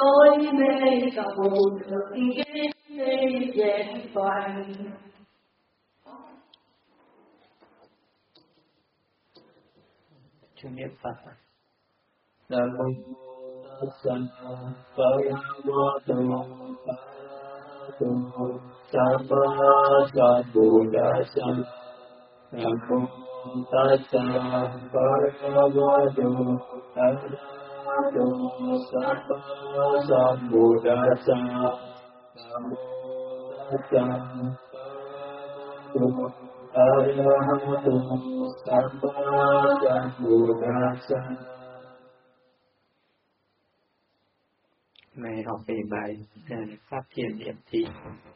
tối mê cầu được kiếp đi vẹn toàn. Chúng niệm Phật. Nam mô Tassa Bhagavato Arahato Samma Sambuddhassa. Nam mô Tassa Bhagavato Arahato Samma Sambuddhassa. Nam mô Tassa Bhagavato Arahato Samma Sambuddhassa. Này học về bài pháp thiền niệm thị.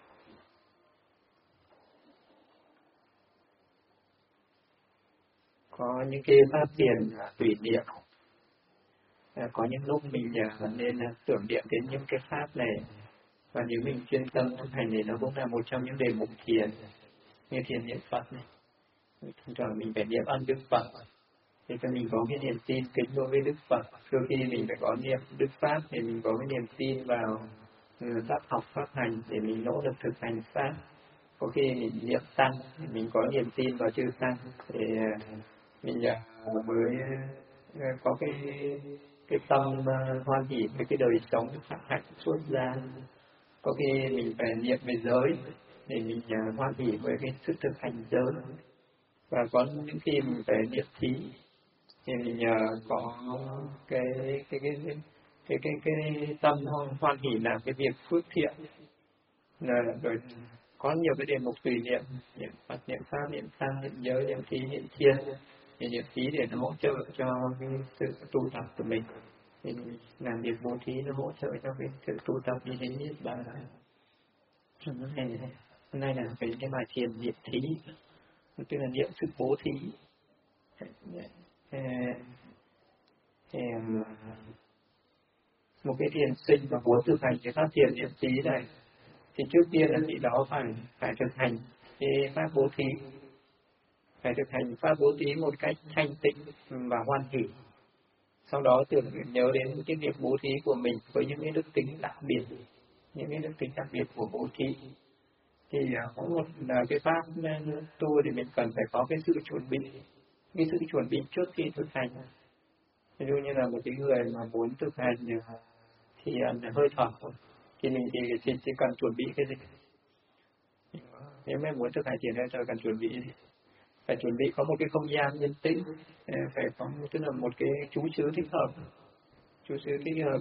Có những cái pháp thiền tùy niệm. Có những lúc mình nên tưởng niệm đến những cái pháp này. Và nếu mình chuyên tâm thực hành thì nó cũng là một trong những đề mục thiền. Như thiền niệm Phật này. Thông thường mình phải niệm ân Đức Phật. Để cho mình có cái niềm tin kính đối với Đức Phật. Đôi khi mình phải có niệm Đức Pháp để mình có cái niềm tin vào pháp học, pháp hành để mình nỗ lực thực hành Pháp. Có khi mình niệm Tăng để mình có niềm tin vào chư Tăng để mình mới có cái tâm hoan hỷ với cái đời sống pháp hạnh xuất gia. Có khi mình phải niệm về giới để mình hoan hỷ với cái sự thực hành giới. Và có những khi mình phải niệm thí thì mình có cái tâm hoan hỷ làm cái việc phước thiện. Rồi có nhiều cái đề mục tùy niệm, niệm Phật, niệm Pháp, niệm Tăng, niệm giới, niệm thí, niệm thiên, niệm thí để nó hỗ trợ cho cái sự tu tập của mình. Thì làm việc bố thí nó hỗ trợ cho cái sự tu tập như thế nhất bà. Hôm nay là về cái bài thiền niệm thí, tức là niệm sự bố thí. Một cái thiền sinh mà muốn thực hành cái pháp thiền niệm thí này thì trước tiên là vị đó phải thực hành cái pháp bố thí, phải thực hành pháp bố thí một cách thanh tịnh và hoan hỷ. Sau đó tưởng nhớ đến cái việc bố thí của mình với những cái đức tính đặc biệt, những cái đức tính đặc biệt của bố thí. Thì có một cái pháp tu thì mình cần phải có cái sự chuẩn bị, cái sự chuẩn bị trước khi thực hành. Ví dụ như là một cái người mà muốn thực hành thì hơi thở thì mình chỉ cần chuẩn bị cái gì? Nếu mà muốn thực hành thiền hơi thở cần chuẩn bị gì? Phải chuẩn bị có một cái không gian yên tĩnh, phải có tức là một cái chú xứ thích hợp, chú xứ thích hợp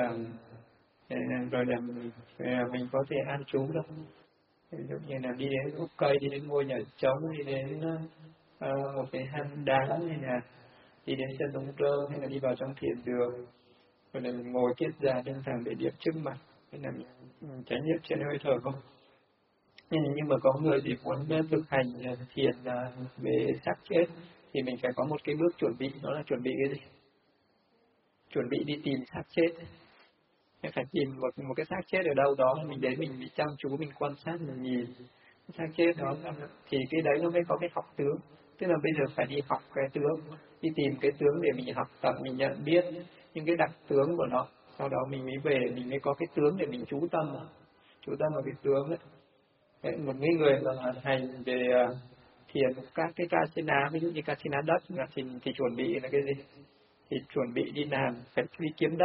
rồi là mình có thể an trú được. Ví dụ như là đi đến gốc cây, đi đến ngôi nhà trống, đi đến một cái hang đá, hay là đi đến chân đống rơ, hay là đi vào trong thiền đường, rồi là mình ngồi kiết già đơn giản để điểm trước mặt, hay là mình trải nghiệm trên hơi thở không. Nhưng mà có người thì muốn thực hành thiền về xác chết thì mình phải có một cái bước chuẩn bị, đó là chuẩn bị cái gì? Chuẩn bị đi tìm xác chết. Mình phải tìm một cái xác chết ở đâu đó, mình đến mình bị chăm chú, mình quan sát, mình nhìn xác chết đó thì cái đấy nó mới có cái học tướng. Tức là bây giờ phải đi học cái tướng, đi tìm cái tướng để mình học tập, mình nhận biết những cái đặc tướng của nó. Sau đó mình mới về, mình mới có cái tướng để mình chú tâm vào cái tướng ấy. Đấy, một người mà hành về thiền các cái Kasina, ví dụ như Kasina đất thì chuẩn bị là cái gì? Thì chuẩn bị đi làm, phải đi kiếm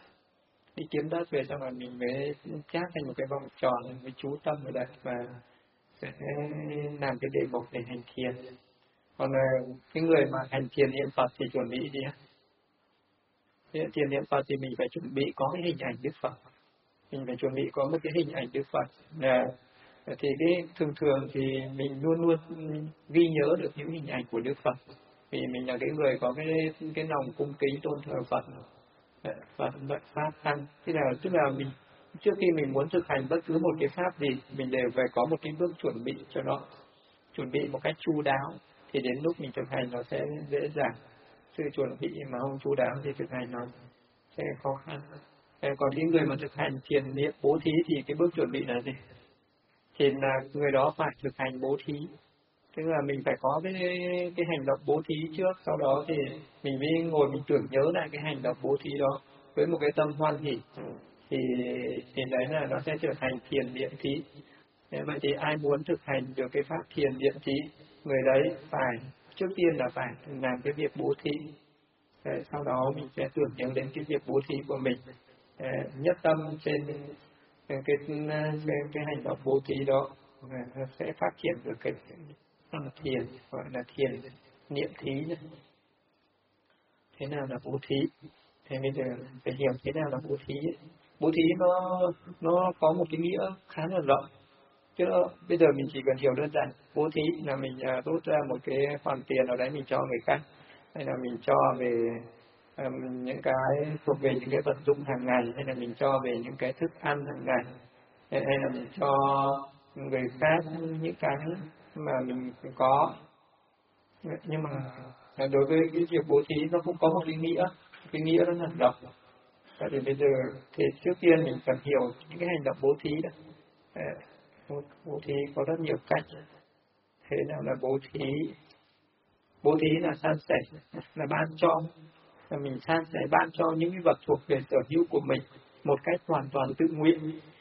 đất về, xong rồi mình mới chát thành một cái vòng tròn, mình mới chú tâm vào đấy và sẽ làm cái đề mục để hành thiền. Còn cái người mà hành thiền niệm Phật thì chuẩn bị gì? Thiền niệm Phật thì mình phải chuẩn bị có cái hình ảnh Đức Phật, mình phải chuẩn bị có một cái hình ảnh Đức Phật. Thì cái thường thì mình luôn luôn ghi nhớ được những hình ảnh của Đức Phật, vì mình là cái người có cái lòng cung kính tôn thờ Phật, Pháp Tăng. Tức là mình trước khi mình muốn thực hành bất cứ một cái pháp gì, mình đều phải có một cái bước chuẩn bị cho nó, chuẩn bị một cách chu đáo, thì đến lúc mình thực hành nó sẽ dễ dàng. Sự chuẩn bị mà không chu đáo thì thực hành nó sẽ khó khăn. Còn những người mà thực hành thiền niệm bố thí thì cái bước chuẩn bị là gì? Thì là người đó phải thực hành bố thí, tức là mình phải có cái hành động bố thí trước, sau đó thì mình mới ngồi mình tưởng nhớ lại cái hành động bố thí đó với một cái tâm hoan hỷ. thì đấy là nó sẽ trở thành thiền niệm trí. Vậy thì ai muốn thực hành được cái pháp thiền niệm trí, người đấy phải trước tiên là phải làm cái việc bố thí. Sau đó mình sẽ tưởng nhớ đến cái việc bố thí của mình, nhất tâm trên cái hành động bố thí đó, sẽ phát triển được cái thiền, gọi là thiền niệm thí. Thế nào là bố thí? Thế bây giờ phải hiểu thế nào là bố thí. Bố thí nó có một cái nghĩa khá là rộng, chứ bây giờ mình chỉ cần hiểu đơn giản bố thí là mình rút ra một cái khoản tiền ở đấy mình cho người khác, hay là mình cho về những cái thuộc về những cái vật dụng hàng ngày, hay là mình cho về những cái thức ăn hàng ngày, hay là mình cho người khác những cái mà mình có. Nhưng mà đối với cái việc bố thí nó cũng có một cái nghĩa rất là rộng. Vậy thì bây giờ thì trước tiên mình cần hiểu những cái hành động bố thí đó. Bố thí có rất nhiều cách. Thế nào là bố thí? Bố thí là san sẻ, là ban cho, là mình san sẻ ban cho những cái vật thuộc về sở hữu của mình một cách hoàn toàn tự nguyện.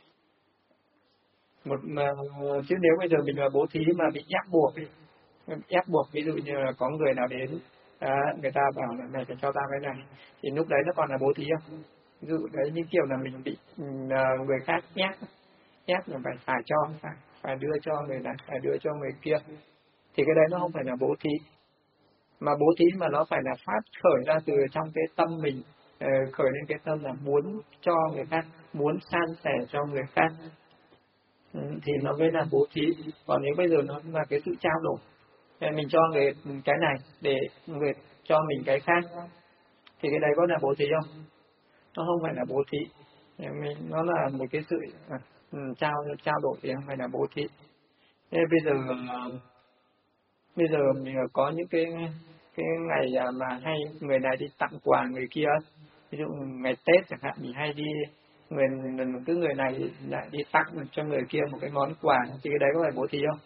Chứ nếu bây giờ mình là bố thí mà bị ép buộc, ví dụ như là có người nào đến, người ta bảo là này phải cho tao cái này, thì lúc đấy nó còn là bố thí không? Ví dụ đấy những kiểu là mình bị người khác ép là phải cho, phải đưa cho người này, phải đưa cho người kia, thì cái đấy nó không phải là bố thí. Mà bố thí mà nó phải là phát khởi ra từ trong cái tâm mình, khởi lên cái tâm là muốn cho người khác, muốn san sẻ cho người khác, thì nó mới là bố thí. Còn nếu bây giờ nó là cái sự trao đổi, mình cho người cái này để người cho mình cái khác, thì cái đấy có là bố thí không? Nó không phải là bố thí. Nó là một cái sự trao đổi thì không phải là bố thí. Thế bây giờ mình có những cái ngày mà hay người này đi tặng quà người kia, ví dụ ngày Tết chẳng hạn, mình hay đi người này lại đi tặng cho người kia một cái món quà, thì cái đấy có phải bố thí không?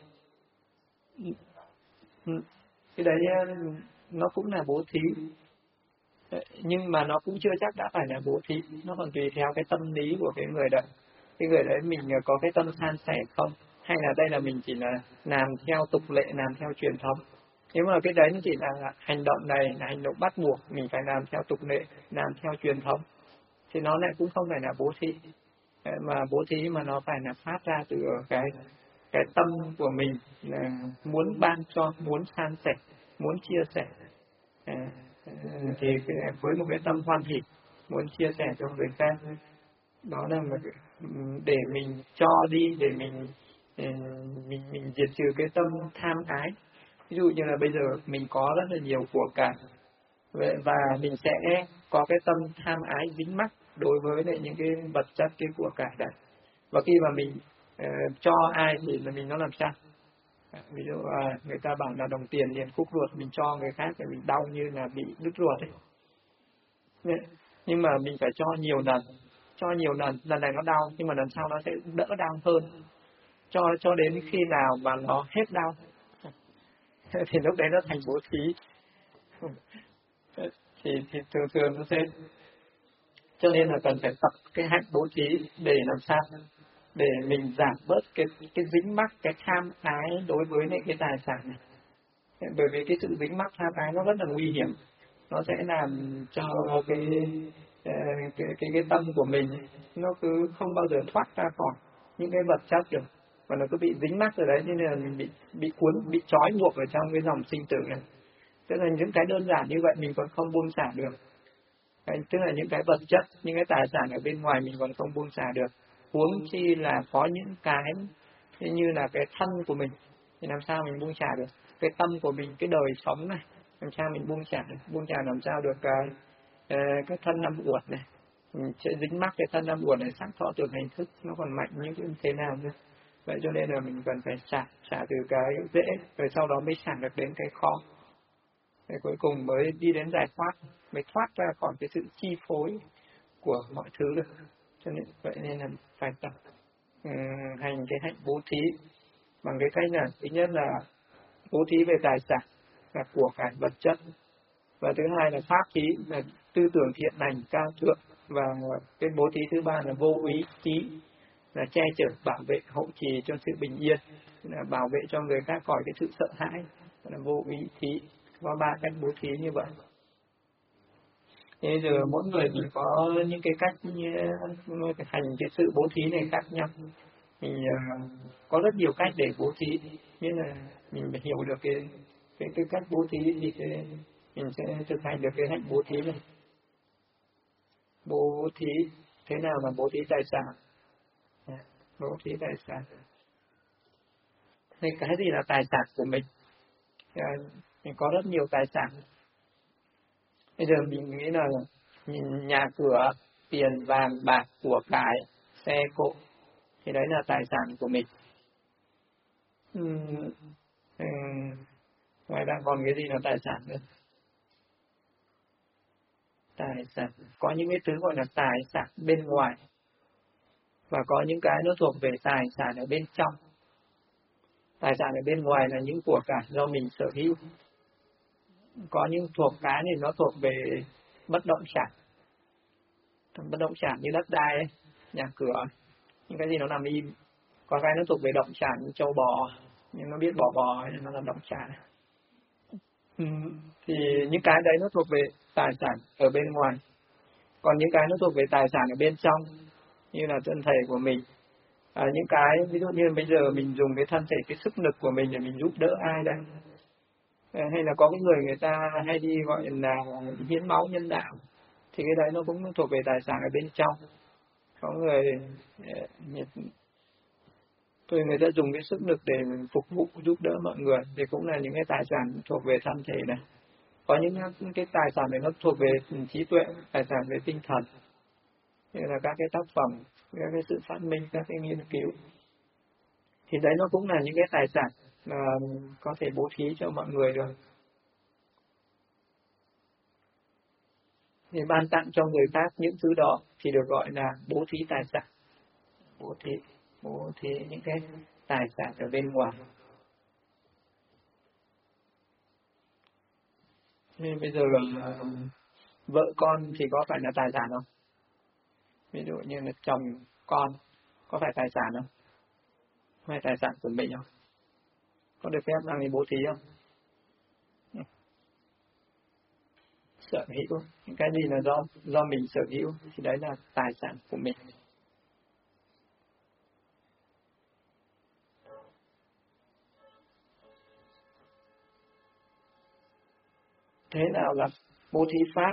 Cái đấy nó cũng là bố thí, nhưng mà nó cũng chưa chắc đã phải là bố thí. Nó còn tùy theo cái tâm lý của cái người đấy. Cái người đấy mình có cái tâm san sẻ không, hay là đây là mình chỉ là làm theo tục lệ, làm theo truyền thống. Nếu mà cái đấy nó chỉ là hành động này là hành động bắt buộc, mình phải làm theo tục lệ, làm theo truyền thống, thì nó lại cũng không phải là bố thí. Mà bố thí mà nó phải là phát ra từ cái tâm của mình, là muốn ban cho, muốn san sẻ, muốn chia sẻ, thì với một cái tâm hoan hỷ muốn chia sẻ cho người khác. Đó là để mình cho đi, để mình diệt trừ cái tâm tham ái. Ví dụ như là bây giờ mình có rất là nhiều của cải, và mình sẽ có cái tâm tham ái dính mắc đối với lại những cái vật chất, cái của cải đấy. Và khi mà mình cho ai thì là mình nó làm sao? Ví dụ người ta bảo là đồng tiền liền khúc ruột, mình cho người khác thì mình đau như là bị đứt ruột ấy. Nhưng mà mình phải cho nhiều lần, lần này nó đau nhưng mà lần sau nó sẽ đỡ đau hơn, cho đến khi nào mà nó hết đau thì lúc đấy nó thành bố thí. Thì thường nó sẽ, cho nên là cần phải tập cái hạnh bố thí để làm sao để mình giảm bớt cái dính mắc, cái tham ái đối với lại cái tài sản này. Bởi vì cái sự dính mắc tham ái nó rất là nguy hiểm, nó sẽ làm cho cái tâm của mình nó cứ không bao giờ thoát ra khỏi những cái vật chất được, và nó cứ bị dính mắc rồi đấy, nên là mình bị cuốn, bị trói buộc ở trong cái dòng sinh tử này. Tức là những cái đơn giản như vậy mình còn không buông xả được. Tức là những cái vật chất, những cái tài sản ở bên ngoài mình còn không buông xả được, huống chi là có những cái như là cái thân của mình, thì làm sao mình buông xả được? Cái tâm của mình, cái đời sống này, làm sao mình buông xả được? Buông xả làm sao được cái thân năm uẩn này, mình sẽ dính mắc cái thân năm uẩn này, sắc thọ tưởng hành thức nó còn mạnh như thế nào nữa. Vậy cho nên là mình cần phải xả từ cái dễ, rồi sau đó mới xả được đến cái khó, rồi cuối cùng mới đi đến giải thoát, mới thoát ra khỏi cái sự chi phối của mọi thứ được. Cho nên vậy nên là phải tập hành cái hạnh bố thí bằng cái cách là thứ nhất là bố thí về tài sản, là của cải vật chất, và thứ hai là pháp thí, là tư tưởng thiện lành cao thượng, Và cái bố thí thứ ba là vô úy thí, là che chở bảo vệ hộ trì cho sự bình yên, là bảo vệ cho người khác khỏi cái sự sợ hãi, là vô úy thí. Có 3 cách bố thí như vậy. Thế bây giờ mỗi người thì có những cái cách hành cái sự bố thí này khác nhau. Thì có rất nhiều cách để bố thí, nghĩa là mình phải hiểu được cái cách bố thí thì mình sẽ thực hành được cái hạnh bố thí này. Bố thí thế nào là bố thí tài sản? Bố thí tài sản thì cái gì là tài sản của mình? Mình có rất nhiều tài sản. Bây giờ mình nghĩ là nhà cửa, tiền vàng bạc, của cải, xe cộ, thì đấy là tài sản của mình. Ngoài ra còn cái gì là tài sản nữa? Tài sản, có những cái thứ gọi là tài sản bên ngoài, và có những cái nó thuộc về tài sản ở bên trong. Tài sản ở bên ngoài là những của cải do mình sở hữu. Có những thuộc cái thì nó thuộc về bất động sản. Bất động sản như đất đai ấy, nhà cửa, những cái gì nó nằm im. Có cái nó thuộc về động sản như trâu bò, nhưng nó biết bỏ bò nên nó là động sản. Thì những cái đấy nó thuộc về tài sản ở bên ngoài. Còn những cái nó thuộc về tài sản ở bên trong, như là thân thể của mình. Những cái ví dụ như bây giờ mình dùng cái thân thể, cái sức lực của mình để mình giúp đỡ ai đây, hay là có cái người ta hay đi gọi là hiến máu nhân đạo, thì cái đấy nó cũng thuộc về tài sản ở bên trong. Có người người ta dùng cái sức lực để phục vụ giúp đỡ mọi người, thì cũng là những cái tài sản thuộc về thân thể này. Có những cái tài sản này nó thuộc về trí tuệ, tài sản về tinh thần, như là các cái tác phẩm, các cái sự phát minh, các cái nghiên cứu. Thì đấy nó cũng là những cái tài sản mà có thể bố thí cho mọi người được. Thì ban tặng cho người khác những thứ đó thì được gọi là bố thí tài sản. Bố thí những cái tài sản ở bên ngoài. Nên bây giờ vợ con thì có phải là tài sản không? Ví dụ như là chồng con có phải tài sản không? Phải tài sản của mình không? Có được phép làm gì bố thí không? Sở hữu, những cái gì là do mình sở hữu thì đấy là tài sản của mình. Thế nào là bố thí pháp?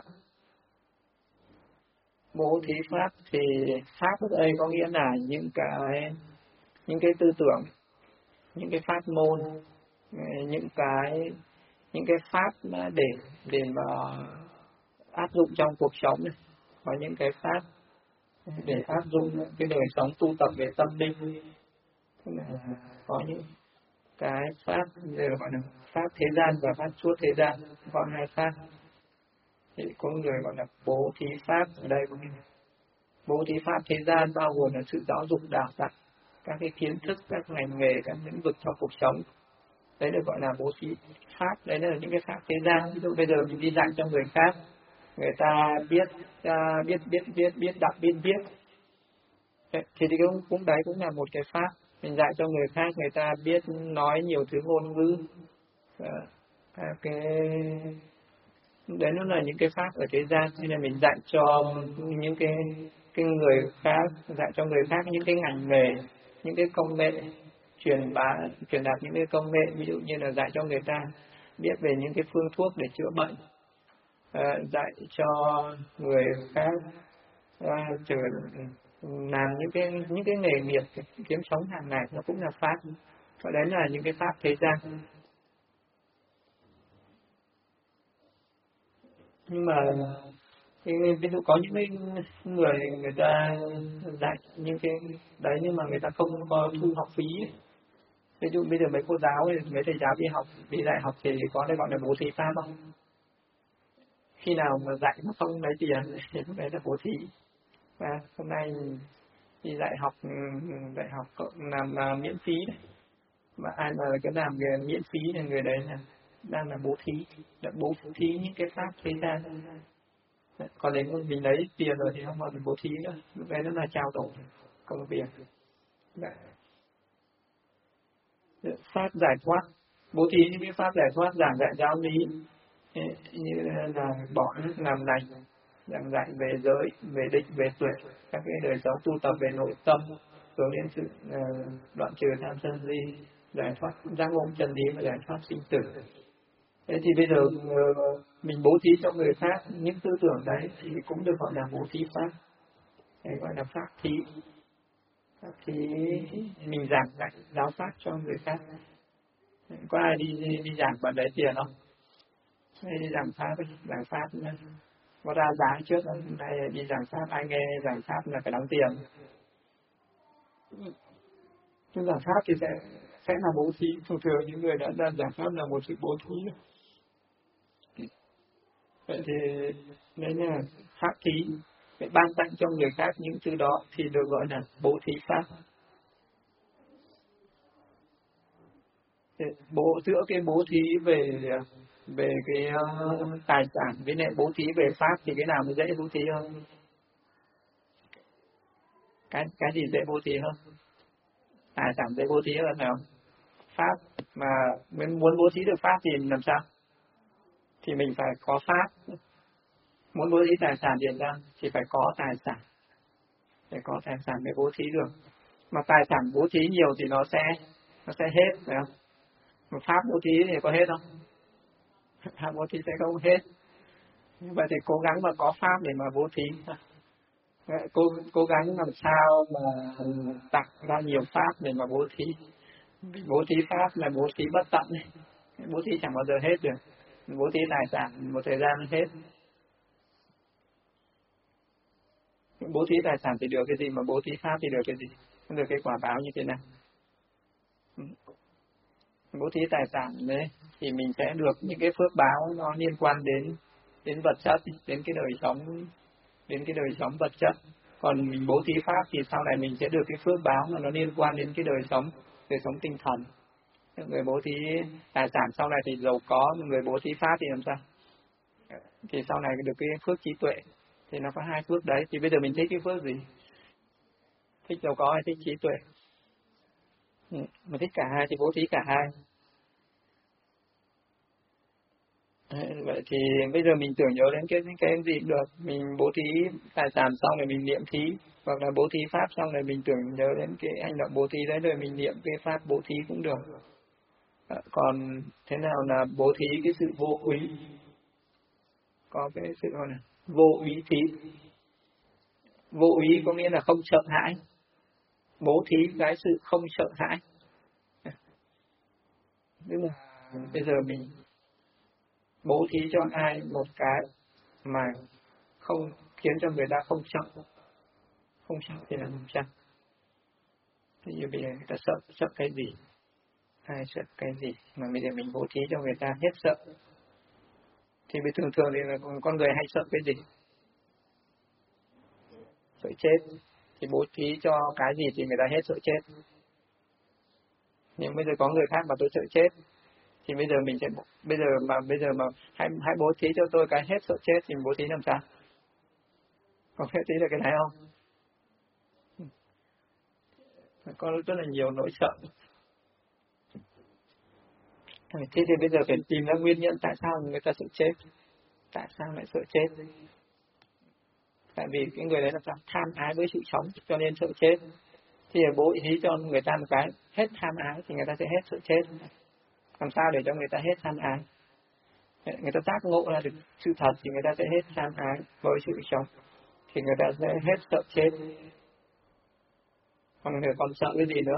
Bố thí pháp thì pháp ở đây có nghĩa là những cái tư tưởng, những cái pháp môn, những cái pháp để mà áp dụng trong cuộc sống này. Có những cái pháp để áp dụng cái đời sống tu tập về tâm linh. Có những cái pháp giờ gọi là pháp thế gian và pháp suốt thế gian, có 2 pháp. Thì có người gọi là bố thí pháp. Ở đây có nghĩa bố thí pháp thế gian bao gồm là sự giáo dục đào tạo, các cái kiến thức, các ngành nghề, các lĩnh vực trong cuộc sống. Đấy được gọi là bố thí pháp. Đấy là những cái pháp thế gian. Ví dụ bây giờ mình đi dạy cho người khác, người ta biết đọc biết viết, thì cũng đấy cũng là một cái pháp. Mình dạy cho người khác, người ta biết nói nhiều thứ ngôn ngữ. Đấy nó là những cái pháp ở thế gian. Nên là mình dạy cho những cái người khác, dạy cho người khác những cái ngành nghề, những cái công nghệ, truyền đạt những cái công nghệ. Ví dụ như là dạy cho người ta biết về những cái phương thuốc để chữa bệnh, dạy cho người khác làm những cái nghề nghiệp kiếm sống hàng ngày, nó cũng là pháp. Và đấy là những cái pháp thế gian. Nhưng mà ví dụ có những người ta dạy những cái đấy nhưng mà người ta không có thu học phí. Ví dụ bây giờ mấy cô giáo, mấy thầy giáo đi dạy học thì có thể gọi là bố thí pháp không? Khi nào mà dạy nó không lấy tiền thì lúc đấy là bố thí. Và hôm nay đi dạy học làm miễn phí đấy. Và ai mà cái làm nghề miễn phí thì người đấy là đang là bố thí, bố thí những cái pháp thế gian. Còn nếu mình lấy tiền rồi thì không còn bố thí nữa, lúc đấy nó là trao đổi công việc. Đấy. Pháp giải thoát, bố thí những cái pháp giải thoát, giảng dạy giáo lý như là bỏ nước làm lành, giảng dạy về giới, về định, về tuệ, các cái đời sống tu tập về nội tâm, hướng đến sự đoạn trừ tham sân si, giải thoát giác ngộ chân lý và giải thoát sinh tử. Thế thì bây giờ mình bố thí cho người khác những tư tưởng đấy thì cũng được gọi là bố thí pháp, đấy gọi là pháp thí. Pháp thí mình giảng dạy giáo pháp cho người khác. Có ai đi giảng và lấy tiền không? Hay đi giảng pháp có ra giá trước hôm nay đi giảng pháp, ai nghe giảng pháp là phải đóng tiền. Nhưng giảng pháp thì sẽ là bố thí, thường thường những người đã ra giảng pháp là một sự bố thí. Vậy thì nếu như là pháp thí, phải ban tặng cho người khác những thứ đó thì được gọi là bố thí pháp. Giữa cái bố thí về cái tài sản với lại bố thí về pháp thì cái nào mới dễ bố thí hơn? Cái gì dễ bố thí hơn? Tài sản dễ bố thí hơn phải không? Pháp mà muốn bố thí được pháp thì làm sao? Thì mình phải có pháp. Muốn bố thí tài sản thì sao? Thì phải có tài sản. Phải có tài sản mới bố thí được. Mà tài sản bố thí nhiều thì nó sẽ hết phải không? Mà pháp bố thí thì có hết không? Pháp bố thí sẽ không hết. Vậy thì cố gắng mà có pháp để mà bố thí. Cố gắng làm sao mà tặng ra nhiều pháp để mà bố thí. Bố thí pháp là bố thí bất tận. Bố thí chẳng bao giờ hết được. Bố thí tài sản một thời gian nó hết. Bố thí tài sản thì được cái gì, mà bố thí pháp thì được cái gì? Nó được cái quả báo như thế nào? Bố thí tài sản đấy thì mình sẽ được những cái phước báo nó liên quan đến vật chất, đến cái đời sống vật chất. Còn mình bố thí pháp thì sau này mình sẽ được cái phước báo mà nó liên quan đến cái đời sống tinh thần. Người bố thí tài sản sau này thì giàu có, người bố thí pháp thì làm sao? Thì sau này được cái phước trí tuệ. Thì nó có hai phước đấy. Thì bây giờ mình thích cái phước gì? Thích giàu có hay thích trí tuệ? Mà thích cả hai thì bố thí cả hai. Vậy thì bây giờ mình tưởng nhớ đến cái gì cũng được. Mình bố thí tài sản xong rồi mình niệm thí, hoặc là bố thí pháp xong rồi mình tưởng nhớ đến cái hành động bố thí đấy rồi mình niệm cái pháp bố thí cũng được. Còn thế nào là bố thí cái sự vô úy? Có cái sự gọi là vô úy thí. Vô úy có nghĩa là không sợ hãi. Bố thí cái sự không sợ hãi. Tức là bây giờ mình bố thí cho ai một cái mà không khiến cho người ta không sợ thì là làm sao? Thì bây giờ người ta sợ cái gì? Ai sợ cái gì mà bây giờ mình bố thí cho người ta hết sợ? Thì thường thì là con người hay sợ cái gì? Sợ chết. Thì bố thí cho cái gì thì người ta hết sợ chết. Nhưng bây giờ có người khác mà tôi sợ chết thì bây giờ mà hãy bố thí cho tôi cái hết sợ chết thì bố thí làm sao? Có hết thí là cái này không? Có rất là nhiều nỗi sợ. Thế thì bây giờ phải tìm ra nguyên nhân tại sao người ta sợ chết. Tại sao lại sợ chết? Tại vì cái người đấy là sao? Tham ái với sự sống cho nên sợ chết. Thì bố thí cho người ta một cái hết tham ái thì người ta sẽ hết sợ chết. Làm sao để cho người ta hết tham ái? Người ta giác ngộ ra được sự thật thì người ta sẽ hết tham ái với sự sống. Thì người ta sẽ hết sợ chết. Còn người còn sợ cái gì nữa?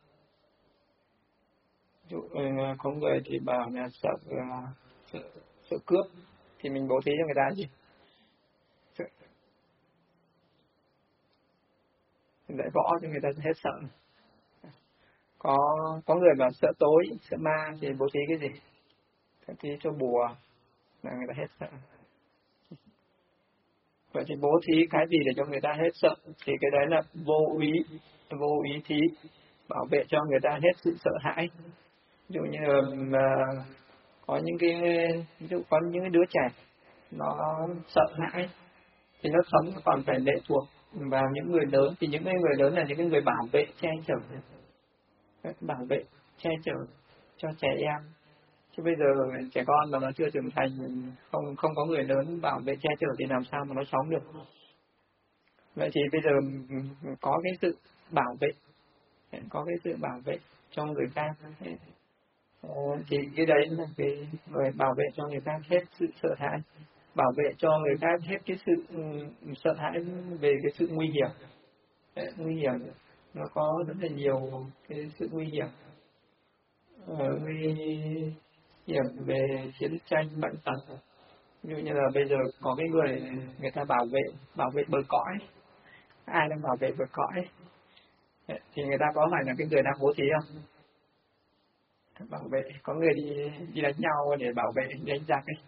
Ví dụ có người thì bảo là sợ cướp thì mình bố thí cho người ta gì? Dạy võ cho người ta hết sợ. Có người bảo sợ tối, sợ ma thì bố thí cái gì? Bố thí cho bùa là người ta hết sợ. Vậy thì bố thí cái gì để cho người ta hết sợ? Thì cái đấy là vô ý thí, bảo vệ cho người ta hết sự sợ hãi. Ví dụ như là có những cái đứa trẻ nó sợ hãi thì nó sống còn phải lệ thuộc vào những người lớn. Thì những cái người lớn là những cái người bảo vệ che chở, bảo vệ che chở cho trẻ em. Chứ bây giờ trẻ con mà nó chưa trưởng thành, không có người lớn bảo vệ che chở thì làm sao mà nó sống được. Vậy thì bây giờ có cái sự bảo vệ, có cái sự bảo vệ cho người khác, thì cái đấy là cái người bảo vệ cho người khác hết sự sợ hãi, bảo vệ cho người khác hết cái sự sợ hãi về cái sự nguy hiểm. Nguy hiểm nó có rất là nhiều cái sự nguy hiểm, nguy hiểm về chiến tranh, bệnh tật. Ví dụ như là bây giờ có cái người ta bảo vệ bờ cõi, ai đang bảo vệ bờ cõi thì người ta có phải là cái người đang bố thí không? Bảo vệ, có người đi đánh nhau để bảo vệ, đánh giặc ấy.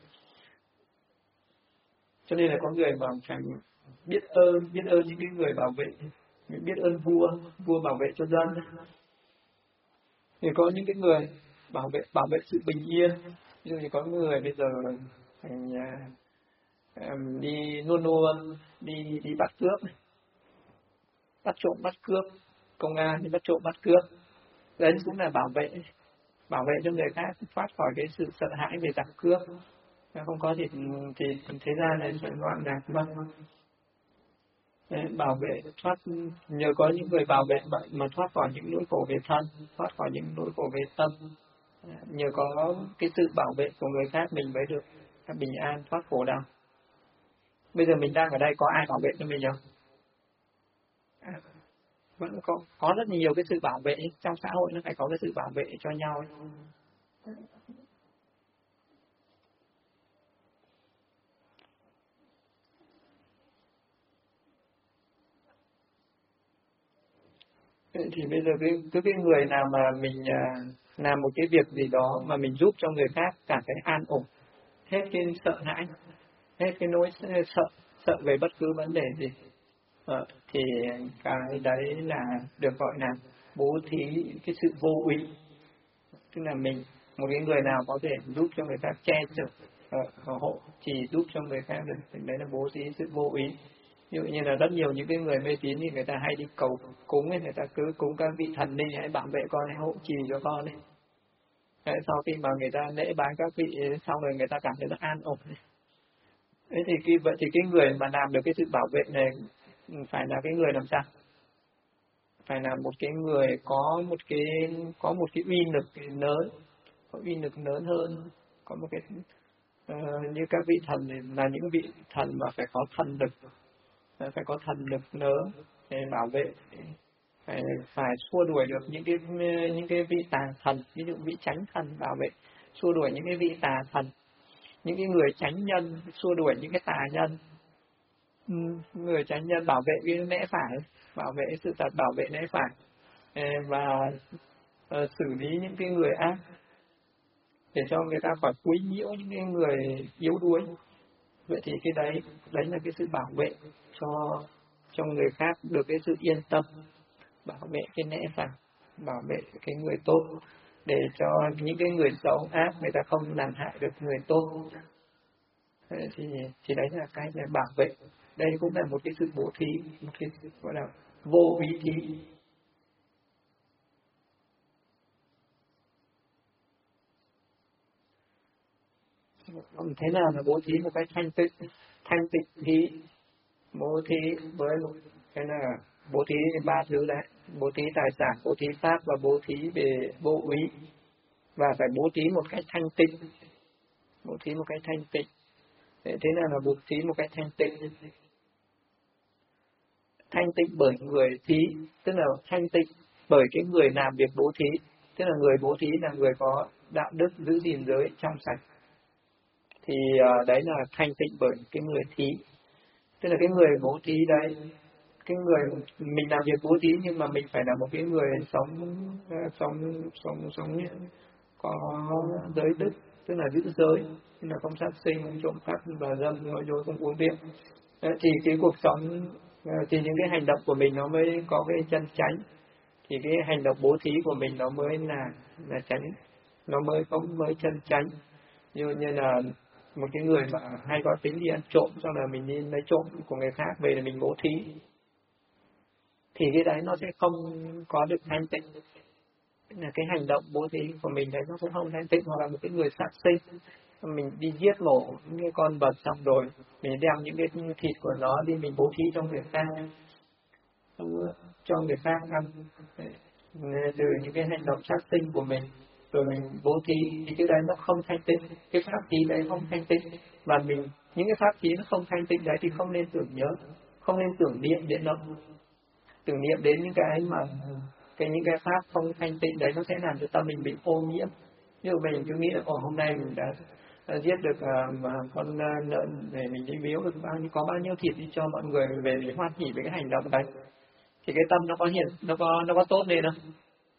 Cho nên là có người mà phải biết ơn những cái người bảo vệ, biết ơn vua bảo vệ cho dân. Thì có những cái người bảo vệ sự bình yên. Ví dụ như có người bây giờ đi luôn đi bắt cướp, bắt trộm bắt cướp, công an đi bắt trộm bắt cướp, đấy cũng là bảo vệ cho người khác thoát khỏi cái sự sợ hãi về giặc cướp. Không có thì thế gian này sẽ loạn lạc mất. Bảo vệ thoát, nhờ có những người bảo vệ vậy mà thoát khỏi những nỗi khổ về thân, thoát khỏi những nỗi khổ về tâm. Nhờ có cái sự bảo vệ của người khác mình mới được bình an thoát khổ đau. Bây giờ mình đang ở đây có ai bảo vệ cho mình không? Vẫn có rất nhiều cái sự bảo vệ trong xã hội, nó phải có cái sự bảo vệ cho nhau. Thì bây giờ cái người nào mà mình làm một cái việc gì đó mà mình giúp cho người khác cảm thấy an ổn, hết cái sợ hãi, hết cái nỗi sợ về bất cứ vấn đề gì, thì cái đấy là được gọi là bố thí cái sự vô úy. Tức là mình, một cái người nào có thể giúp cho người khác che chở, hộ chỉ giúp cho người khác được, thì đấy là bố thí sự vô úy. Ví dụ như là rất nhiều những cái người mê tín thì người ta hay đi cầu cúng ấy, người ta cứ cúng các vị thần linh hãy bảo vệ con, hãy hộ trì cho con ấy. Sau khi mà người ta lễ bái các vị xong rồi người ta cảm thấy nó an ổn. Thế thì vậy thì cái người mà làm được cái sự bảo vệ này phải là cái người làm sao? Phải là một cái người có một cái uy lực lớn, có uy lực lớn hơn, có một cái như các vị thần này là những vị thần mà phải có thần lực, phải có thần lực lớn để bảo vệ, phải xua đuổi được những cái vị tà thần, ví dụ vị chánh thần bảo vệ, xua đuổi những cái vị tà thần, những cái người chánh nhân xua đuổi những cái tà nhân. Người chánh nhân bảo vệ cái lẽ phải, bảo vệ sự thật, bảo vệ lẽ phải, và xử lý những cái người ác để cho người ta khỏi quấy nhiễu những cái người yếu đuối. Vậy thì cái đấy là cái sự bảo vệ cho người khác được cái sự yên tâm, bảo vệ cái lẽ phải, bảo vệ cái người tốt, để cho những cái người xấu ác người ta không làm hại được người tốt. Thì đấy là cái để bảo vệ. Đây cũng là một cái sự bố thí, một cái sự gọi là vô úy thí. Thế nào là bố thí một cách thanh tịnh thí? Bố thí với một cái là bố thí ba thứ đấy: bố thí tài sản, bố thí pháp và bố thí về vô úy. Và phải bố thí một cách thanh tịnh, bố thí một cách thanh tịnh. Thế nào là bố thí một cách thanh tịnh? Thanh tịnh bởi người thí, tức là thanh tịnh bởi cái người làm việc bố thí, tức là người bố thí là người có đạo đức, giữ gìn giới trong sạch. Thì đấy là thanh tịnh bởi cái người thí. Tức là cái người bố thí đấy, cái người mình làm việc bố thí nhưng mà mình phải là một cái người sống có giới đức, tức là giữ giới, tức là không sát sinh, không trộm cắp và dâm, nói dối, không uống rượu. Thì cái cuộc sống, thì những cái hành động của mình nó mới có cái chân chánh, thì cái hành động bố thí của mình nó mới là chánh, nó mới chân chánh. Như là một cái người mà hay có tính đi ăn trộm, sau là mình đi lấy trộm của người khác về để mình bố thí, thì cái đấy nó sẽ không có được thanh tịnh. Là cái hành động bố thí của mình đấy nó cũng không thanh tịnh. Hoặc là một cái người sát sinh, mình đi giết mổ những cái con vật xong rồi mình đem những cái thịt của nó đi mình bố thí cho người khác, cho người khác ăn từ những cái hành động sát sinh của mình, rồi mình bố thí thì cái đấy nó không thanh tịnh, cái pháp thí đấy không thanh tịnh. Và mình những cái pháp thí nó không thanh tịnh đấy thì không nên tưởng nhớ, không nên tưởng niệm đến nó. Tưởng niệm đến những cái mà những cái pháp không thanh tịnh đấy nó sẽ làm cho tâm mình bị ô nhiễm. Ví dụ mình cứ nghĩ là hôm nay mình đã giết được con lợn để mình đi biếu được có bao nhiêu thịt đi cho mọi người về để hoan hỉ với cái hành động đấy, thì cái tâm nó có nó có tốt lên không?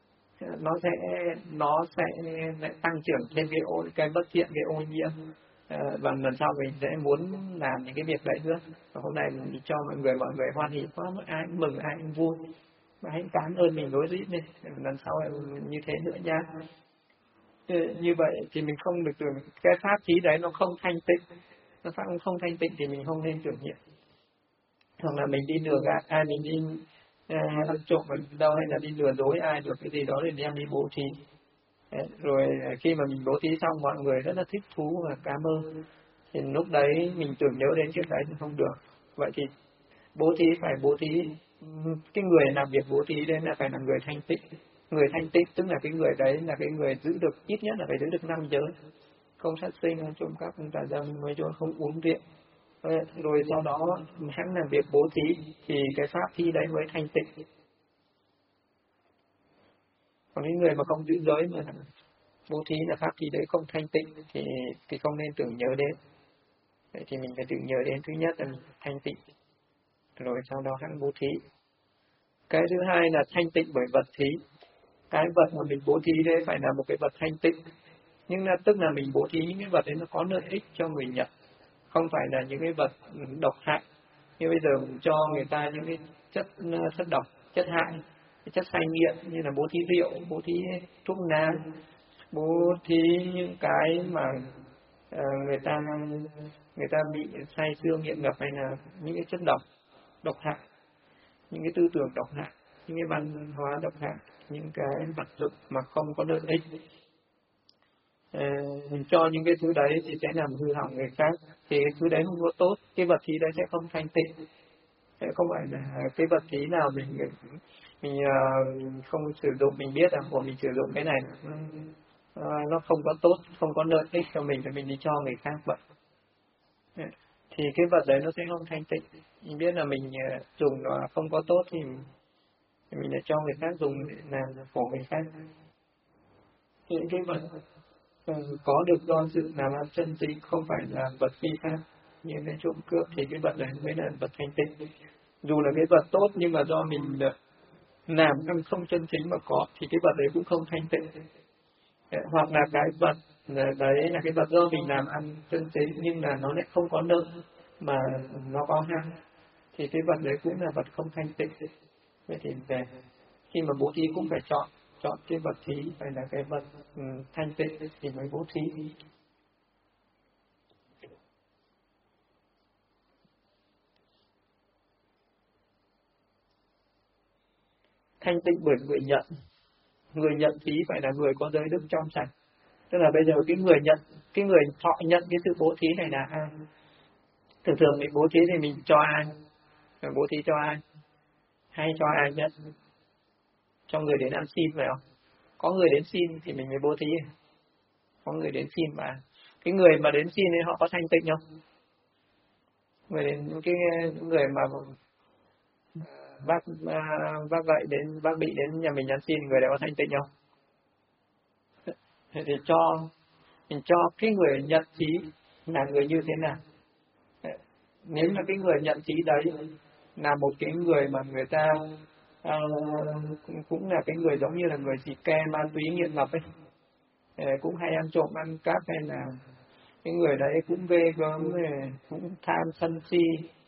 Nó sẽ lại tăng trưởng thêm cái bất thiện, cái ô nhiễm. Và lần sau mình sẽ muốn làm những cái việc đấy nữa. Và hôm nay mình đi cho mọi người hoan hỉ quá, ai cũng mừng, ai cũng vui, và hãy cảm ơn mình đối dĩ đi, lần sau như thế nữa nha. Như vậy thì mình không được tưởng cái pháp thí đấy nó không thanh tịnh, nó không thanh tịnh thì mình không nên tưởng niệm. Hoặc là mình đi lừa gạt ai, mình đi ăn trộm ở đâu, hay là đi lừa dối ai được cái gì đó để đem đi bố thí. Rồi khi mà mình bố thí xong mọi người rất là thích thú và cảm ơn, thì lúc đấy mình tưởng nhớ đến chuyện đấy thì không được. Vậy thì bố thí phải bố thí, cái người làm việc bố thí đấy là phải là người thanh tịnh. Người thanh tịnh tức là cái người đấy là cái người giữ được, ít nhất là phải giữ được 5 giới, không sát sinh, không trộm cắp, không tà dâm, nói chung không uống rượu. Rồi sau đó hắn làm việc bố thí thì cái pháp thi đấy mới thanh tịnh. Còn những người mà không giữ giới mà bố thí là pháp thi đấy không thanh tịnh thì không nên tưởng nhớ đến. Vậy thì mình phải tưởng nhớ đến thứ nhất là thanh tịnh, rồi sau đó hắn bố thí. Cái thứ hai là thanh tịnh bởi vật thí. Cái vật mà mình bố thí đấy phải là một cái vật thanh tịnh, nhưng là tức là mình bố thí những cái vật đấy nó có lợi ích cho người nhận, không phải là những cái vật độc hại. Như bây giờ mình cho người ta những cái chất độc, chất hại, chất say nghiện, như là bố thí rượu, bố thí thuốc nam, bố thí những cái mà người ta bị say sưa nghiện ngập, hay là những cái chất độc hại, những cái tư tưởng độc hại, những cái văn hóa độc hại, những cái vật dụng mà không có lợi ích. Mình cho những cái thứ đấy thì sẽ làm hư hỏng người khác, thì cái thứ đấy không có tốt, cái vật thí đấy sẽ không thanh tịnh. Sẽ không phải là cái vật thí nào mình không sử dụng, mình biết rằng của mình sử dụng cái này nó không có tốt, không có lợi ích cho mình, thì mình đi cho người khác vậy. Thì cái vật đấy nó sẽ không thanh tịnh. Mình biết là mình dùng nó không có tốt thì mình lại cho người khác dùng để làm khổ người khác. Thì cái vật có được do sự làm ăn chân chính, không phải là vật vi phạm như cái trộm cướp, thì cái vật này mới là vật thanh tịnh. Dù là cái vật tốt nhưng mà do mình làm ăn không chân chính mà có, thì cái vật đấy cũng không thanh tịnh. Hoặc là cái vật đấy là cái vật do mình làm ăn chân chính nhưng là nó lại không có nợ mà nó có hại, thì cái vật đấy cũng là vật không thanh tịnh. Vậy thì khi mà bố thí cũng phải chọn cái vật thí phải là cái vật thanh tịnh thì mới bố thí. Thanh tịnh bởi người nhận thí phải là người có giới đức trong sạch. Tức là bây giờ cái người thọ nhận cái sự bố thí này là ai? Thường mình bố thí thì mình cho ai? Mình bố thí cho ai? Hay cho ai nhất? Cho người đến ăn xin phải không? Có người đến xin thì mình mới bố thí. Có người đến xin mà cái người mà đến xin ấy họ có thanh tịnh không? Người mà bác vậy đến, bác bị đến nhà mình ăn xin, người đó có thanh tịnh không? Thì mình cho cái người nhận thí là người như thế nào? Nếu là cái người nhận thí đấy là một cái người mà người ta cũng là cái người giống như là người xì ke, ma túy, nghiện ngập ấy, cũng hay ăn trộm ăn cắp, hay là cái người đấy cũng ghê gớm, cũng tham sân si,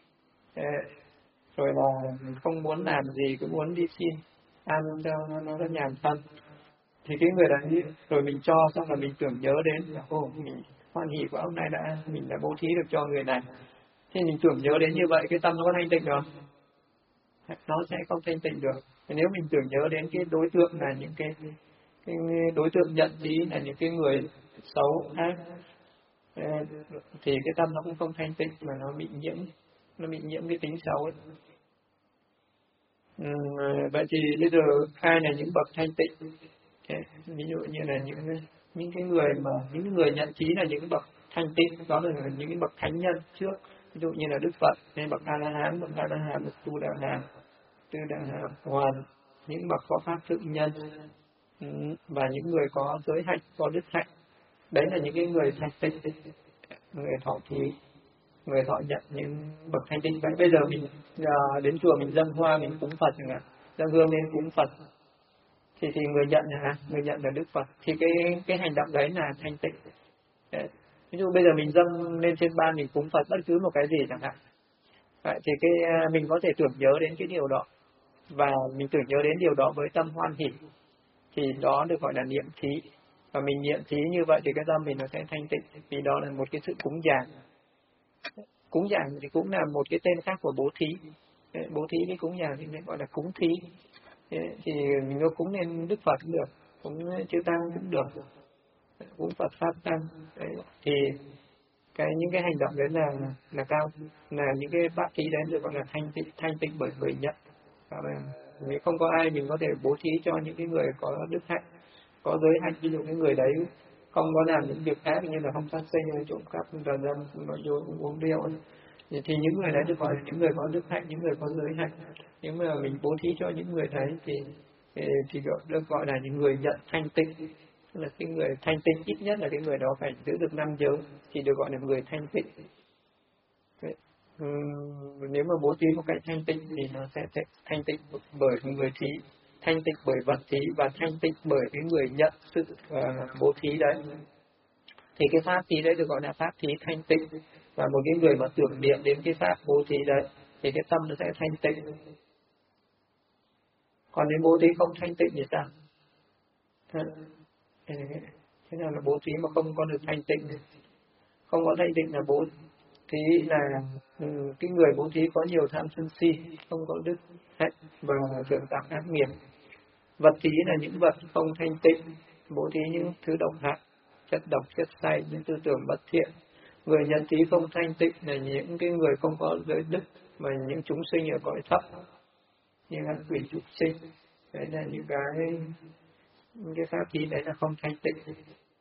rồi là không muốn làm gì cũng muốn đi xin ăn cho nó nhàn thân, thì cái người đấy rồi mình cho xong là mình tưởng nhớ đến là mình hoan hỷ của ông này mình đã bố thí được cho người này. Thế mình tưởng nhớ đến như vậy, cái tâm nó có thanh tịnh được không? Nó sẽ không thanh tịnh được. Nếu mình tưởng nhớ đến cái đối tượng là những cái đối tượng nhận trí là những cái người xấu ác, thì cái tâm nó cũng không thanh tịnh, mà nó bị nhiễm cái tính xấu ấy. Vậy thì bây giờ ai là những bậc thanh tịnh? Ví dụ như là những cái người mà những người nhận trí là những bậc thanh tịnh, đó là những cái bậc thánh nhân trước, ví dụ như là Đức Phật nên bậc A La Hán, bậc Tu Đà Hán, Tư Đà Hán, Hoàn, những bậc có pháp thượng nhân, và những người có giới hạnh, có đức hạnh. Đấy là những cái người thanh tịnh, người thọ thí, người thọ nhận những bậc thanh tịnh. Vậy bây giờ mình đến chùa mình dâng hoa, mình cúng Phật chẳng hạn, dâng hương lên cúng Phật, thì người nhận là Đức Phật, thì cái hành động đấy là thanh tịnh. Ví dụ bây giờ mình dâng lên trên ban, mình cúng Phật bất cứ một cái gì chẳng hạn, vậy thì mình có thể tưởng nhớ đến cái điều đó, và mình tưởng nhớ đến điều đó với tâm hoan hỷ, thì đó được gọi là niệm thí. Và mình niệm thí như vậy thì cái tâm mình nó sẽ thanh tịnh, vì đó là một cái sự cúng dường. Cúng dường thì cũng là một cái tên khác của bố thí. Bố thí với cúng dường thì nên gọi là cúng thí. Thì mình có cúng lên Đức Phật cũng được, cúng chư Tăng cũng được, cúng Phật Pháp Tăng. Thì những cái hành động đấy là cao, là những cái pháp thí đấy được gọi là thanh tịnh bởi người nhận. Nếu không có ai mình có thể bố thí cho những cái người có đức hạnh, có giới hạnh. Ví dụ cái người đấy không có làm những việc ác như là không sát sinh, trộm cắp, tà dâm, nói dối, uống rượu, thì những người đấy được gọi là những người có đức hạnh, những người có giới hạnh. Nếu mà mình bố thí cho những người đấy thì được gọi là những người nhận thanh tịnh. Tức là cái người thanh tịnh, ít nhất là cái người đó phải giữ được 5 giới thì được gọi là người thanh tịnh. Nếu mà bố thí một cách thanh tịnh thì nó sẽ thanh tịnh bởi người thí, thanh tịnh bởi vật thí, và thanh tịnh bởi cái người nhận sự bố thí đấy. Thì cái pháp thí đấy được gọi là pháp thí thanh tịnh. Và một cái người mà tưởng niệm đến cái pháp bố thí đấy thì cái tâm nó sẽ thanh tịnh. Còn nếu bố thí không thanh tịnh thì sao? Thế nào là bố thí mà không có được thanh tịnh? Không có thanh tịnh là bố thí là cái người bố thí có nhiều tham sân si, không có đức hạnh và thường tạo ác nghiệp. Vật thí là những vật không thanh tịnh, bố thí những thứ độc hại, chất độc, chất say, những tư tưởng bất thiện. Người nhận thí không thanh tịnh là những cái người không có giới đức, mà những chúng sinh ở cõi thấp như là quỷ trúc sinh. Đấy là những cái pháp thí đấy là không thanh tịnh.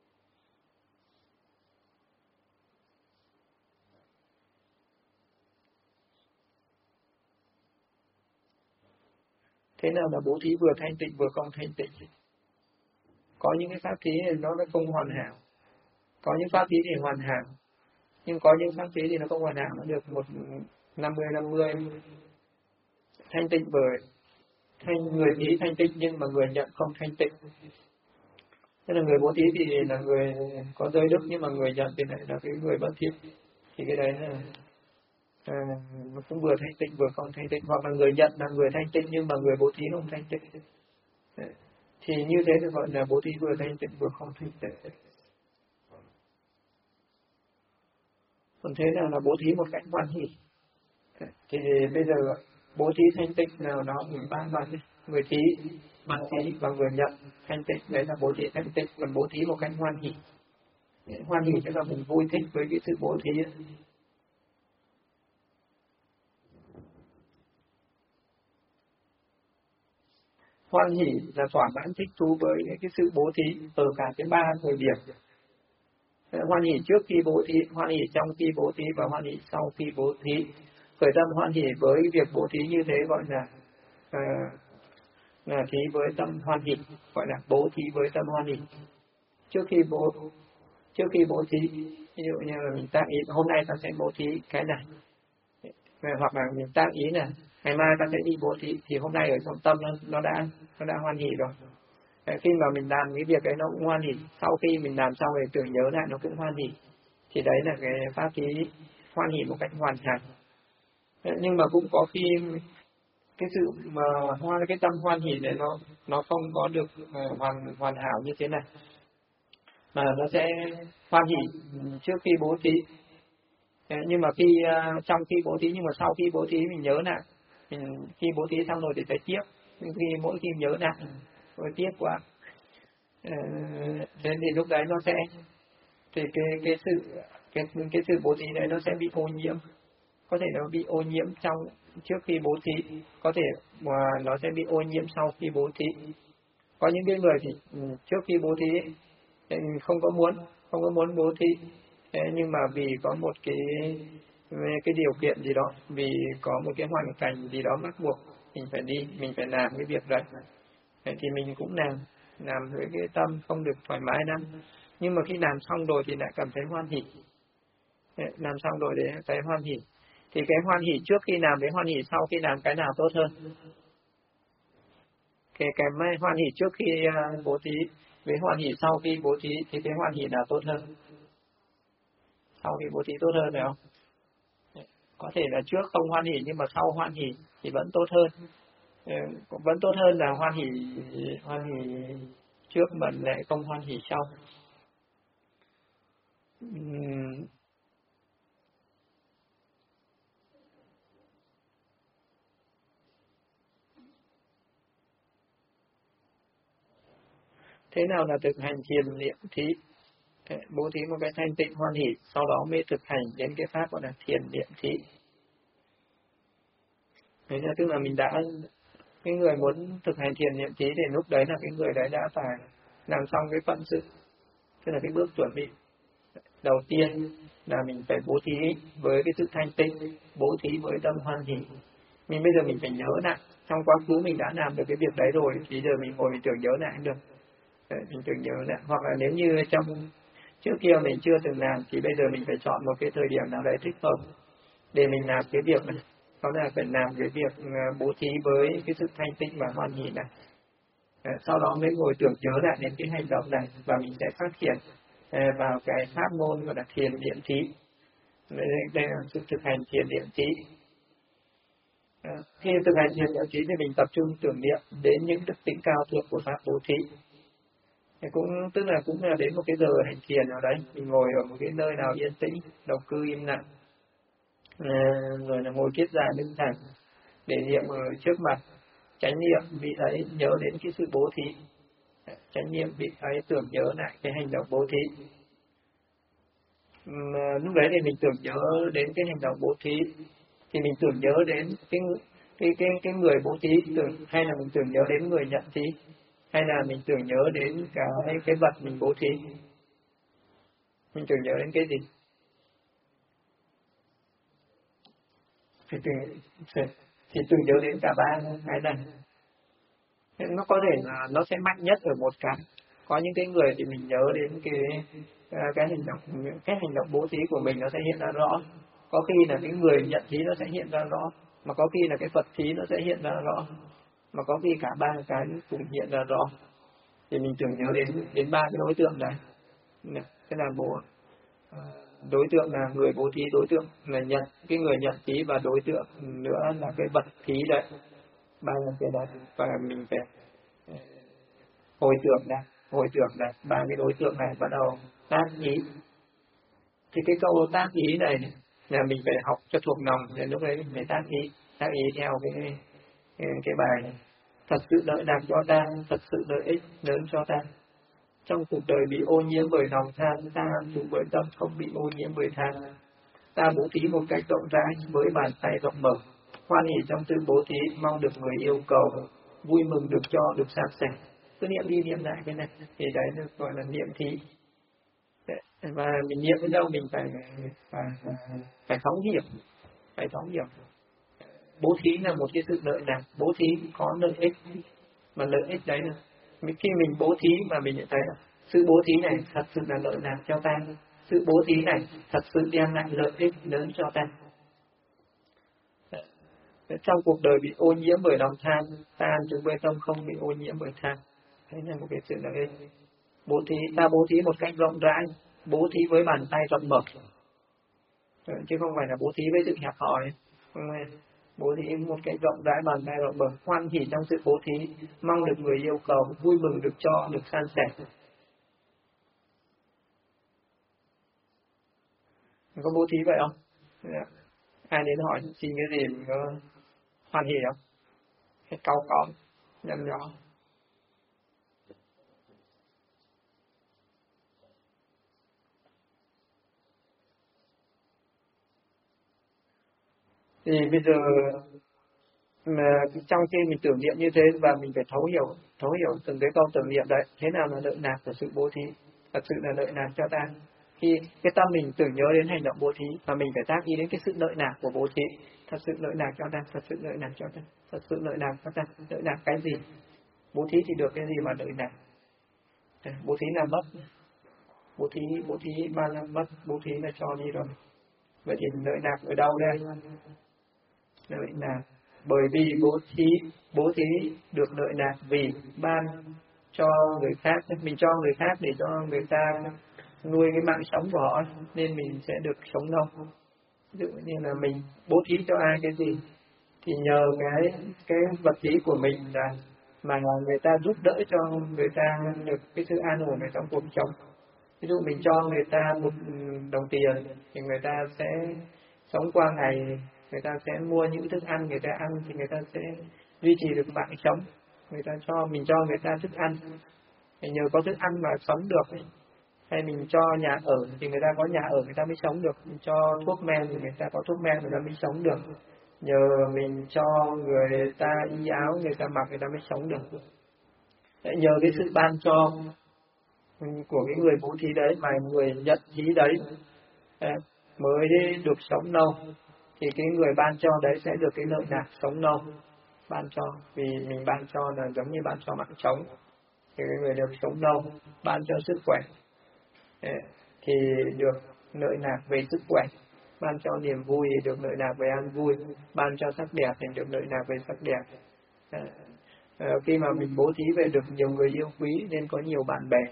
Thế nào là bố thí vừa thanh tịnh vừa không thanh tịnh? Có những cái pháp thí thì nó không hoàn hảo, có những pháp thí thì hoàn hảo, nhưng có những pháp thí thì nó không hoàn hảo, nó được 50-50. Thanh tịnh bởi người thí thanh tịnh, nhưng mà người nhận không thanh tịnh. Tức là người bố thí thì là người có giới đức, nhưng mà người nhận thì lại là cái người bất thiện. Thì cái đấy là nó cũng vừa thanh tịnh vừa không thanh tịnh. Hoặc là người nhận là người thanh tịnh, nhưng mà người bố thí không thanh tịnh. Thì như thế thì gọi là bố thí vừa thanh tịnh vừa không thanh tịnh. Còn thế nào là bố thí một cách hoan hỷ? Thì bây giờ bố thí thanh tịnh nào đó mình ba mặt, người thí, mặt thí và người nhận thanh tịnh, đấy là bố thí thanh tịnh. Còn bố thí một cách hoan hỷ, hoan hỷ tức là mình vui thích với cái sự bố thí ấy. Hoan hỷ là thỏa mãn thích thú với cái sự bố thí ở cả cái 3 thời điểm. Hoan hỷ trước khi bố thí, hoan hỷ trong khi bố thí và hoan hỷ sau khi bố thí. Khởi tâm hoan hỷ với việc bố thí như thế gọi là thí với tâm hoan hỷ, gọi là bố thí với tâm hoan hỷ. Trước khi bố thí, ví dụ như là mình tác ý hôm nay ta sẽ bố thí cái này, hoặc là mình tác ý là ngày mai ta sẽ đi bố thí, thì hôm nay ở trong tâm nó đã hoan hỷ rồi. Khi mà mình làm cái việc ấy nó cũng hoan hỷ, sau khi mình làm xong rồi tưởng nhớ lại nó cũng hoan hỷ, thì đấy là cái pháp thí hoan hỷ một cách hoàn hảo. Nhưng mà cũng có khi cái sự mà cái tâm hoan hỷ này nó không có được hoàn hảo như thế này. mà nó sẽ hoan hỷ trước khi bố thí. Nhưng mà trong khi bố thí, nhưng mà sau khi bố thí mình nhớ lại, khi bố thí xong rồi thì phải tiếp, nhưng mỗi khi nhớ lại rồi tiếc quá. Nên thì lúc đấy nó sẽ thì cái sự bố thí đấy nó sẽ bị ô nhiễm, có thể nó bị ô nhiễm trước khi bố thí, có thể mà nó sẽ bị ô nhiễm sau khi bố thí. Có những cái người thì trước khi bố thí không có muốn bố thí, nhưng mà vì có một cái điều kiện gì đó, vì có một cái hoàn cảnh gì đó bắt buộc mình phải đi, mình phải làm cái việc đấy, thì mình cũng làm với cái tâm không được thoải mái lắm. Nhưng mà khi làm xong rồi thì lại cảm thấy hoan hỉ, làm xong rồi để thấy hoan hỉ. Thì cái hoan hỉ trước khi làm với hoan hỉ sau khi làm, cái nào tốt hơn? Cái hoan hỉ trước khi bố thí với hoan hỉ sau khi bố thí thì cái hoan hỉ nào tốt hơn? Sau khi bố thí tốt hơn phải không? Có thể là trước không hoan hỉ nhưng mà sau hoan hỉ thì vẫn tốt hơn. Vẫn tốt hơn là hoan hỉ trước mà lại không hoan hỉ sau. Thế nào là thực hành thiền niệm thí? Bố thí một cái thanh tịnh hoan hỷ, sau đó mới thực hành đến cái pháp gọi là thiền niệm thí. Thế là tức là mình cái người muốn thực hành thiền niệm thí thì lúc đấy là cái người đấy đã phải làm xong cái phận sự, tức là cái bước chuẩn bị đầu tiên là mình phải bố thí với cái sự thanh tịnh, bố thí với tâm hoan hỷ. Nhưng bây giờ mình phải nhớ lại, trong quá khứ mình đã làm được cái việc đấy rồi, thì giờ mình ngồi mình tưởng nhớ lại cũng được. Mình tưởng nhớ lại, hoặc là nếu như trước kia mình chưa từng làm thì bây giờ mình phải chọn một cái thời điểm nào đấy thích hợp để mình làm cái việc này. Đó là phải làm cái việc bố thí với cái sự thanh tịnh và hoan hỷ này. Sau đó mới ngồi tưởng nhớ lại đến cái hành động này, và mình sẽ phát triển vào cái pháp môn gọi là thiền niệm thí. Đây là sự thực hành thiền niệm thí. Khi thực hành thiền niệm thí thì mình tập trung tưởng niệm đến những đức tính cao thượng của pháp bố thí. Tức là cũng là đến một cái giờ hành thiền nào đấy, mình ngồi ở một cái nơi nào yên tĩnh, độc cư im lặng, rồi là ngồi kiết già lưng thẳng, để niệm ở trước mặt, chánh niệm vị ấy, nhớ đến cái sự bố thí, chánh niệm vị ấy, tưởng nhớ lại cái hành động bố thí. Lúc đấy thì mình tưởng nhớ đến cái hành động bố thí, thì mình tưởng nhớ đến cái người bố thí, hay là mình tưởng nhớ đến người nhận thí, hay là mình tưởng nhớ đến cái vật mình bố thí? Mình tưởng nhớ đến cái gì? Thì tưởng nhớ đến cả ba, hay là nó có thể là nó sẽ mạnh nhất ở một cái. Có những cái người thì mình nhớ đến cái hành động bố thí của mình nó sẽ hiện ra rõ. Có khi là cái người nhận thí nó sẽ hiện ra rõ, mà có khi là cái Phật thí nó sẽ hiện ra rõ, mà có khi cả ba cái cùng hiện ra rõ. Thì mình tưởng nhớ đến ba cái đối tượng này. Thế là đối tượng là người bố thí, đối tượng là cái người nhận thí, và đối tượng nữa là cái vật thí đấy. Ba cái đấy, và mình phải hồi tưởng này ba cái đối tượng này, bắt đầu tác ý. Thì cái câu tác ý này là mình phải học cho thuộc lòng, để lúc đấy mình phải tác ý theo cái bài này. Thật sự lợi lạc cho ta, thật sự lợi ích lớn cho ta. Trong cuộc đời bị ô nhiễm bởi lòng tham, ta chủ bởi tâm không bị ô nhiễm bởi tham. Ta bố thí một cách rộng rãi với bàn tay rộng mở, hoan hỷ trong sự bố thí, mong được người yêu cầu, vui mừng được cho, được san sẻ. Cứ niệm đi niệm lại cái này, thì đấy được gọi là niệm thí. Và mình niệm đến đâu mình phải thấu hiểu. Bố thí là một cái sự lợi lạc, bố thí có lợi ích, mà lợi ích đấy là khi mình bố thí mà mình nhận thấy là sự bố thí này thật sự là lợi lạc cho ta, sự bố thí này thật sự đem lại lợi ích lớn cho ta. Trong cuộc đời bị ô nhiễm bởi lòng tham, ta chúng bê tâm không bị ô nhiễm bởi tham. Đấy là một cái sự lợi ích. Ta bố thí một cách rộng rãi, bố thí với bàn tay rộng mở, chứ không phải là bố thí với sự hẹp hòi. Bố thí một cách rộng rãi, bàn tay rộng mở, hoan hỷ trong sự bố thí, mong được người yêu cầu, vui mừng được cho, được san sẻ. Có bố thí vậy không? Dạ. Ai đến hỏi xin cái gì mình có hoan hỉ không? Hay cau có nhầm nhỏ? Thì bây giờ mà trong khi mình tưởng niệm như thế và mình phải thấu hiểu từng cái câu tưởng niệm đấy, thế nào là lợi lạc của sự bố thí, thật sự là lợi lạc cho ta. Khi cái tâm mình tưởng nhớ đến hành động bố thí và mình phải tác ý đến cái sự lợi lạc của bố thí, thật sự lợi lạc cho ta, thật sự lợi lạc cho ta, thật sự lợi lạc cho ta. Lợi lạc cái gì? Bố thí thì được cái gì mà lợi lạc? Bố thí là mất, bố thí mà là mất, bố thí là cho đi rồi. Vậy thì lợi lạc ở đâu đây? Lợi lạc bởi vì bố thí được lợi lạc vì ban cho người khác, mình cho người khác để cho người ta nuôi cái mạng sống của họ, nên mình sẽ được sống lâu. Ví dụ như là mình bố thí cho ai cái gì thì nhờ cái vật lý của mình là mà người ta giúp đỡ cho người ta được cái sự an ổn ở trong cuộc sống. Ví dụ mình cho người ta 1.000 đồng tiền thì người ta sẽ sống qua ngày, người ta sẽ mua những thức ăn người ta ăn thì người ta sẽ duy trì được mạng sống. Mình cho người ta thức ăn thì nhờ có thức ăn mà sống được. Hay mình cho nhà ở thì người ta có nhà ở người ta mới sống được. Mình cho thuốc men thì người ta có thuốc men người ta mới sống được. Nhờ mình cho người ta y áo người ta mặc người ta mới sống được. Nhờ cái sự ban cho của cái người bố thí đấy mà người nhận thí đấy mới được sống lâu, thì cái người ban cho đấy sẽ được cái lợi lạc sống lâu. Ban cho vì mình ban cho là giống như ban cho mạng sống thì cái người được sống lâu. Ban cho sức khỏe thì được lợi lạc về sức khỏe. Ban cho niềm vui thì được lợi lạc về an vui. Ban cho sắc đẹp thì được lợi lạc về sắc đẹp. Khi mà mình bố thí về được nhiều người yêu quý nên có nhiều bạn bè,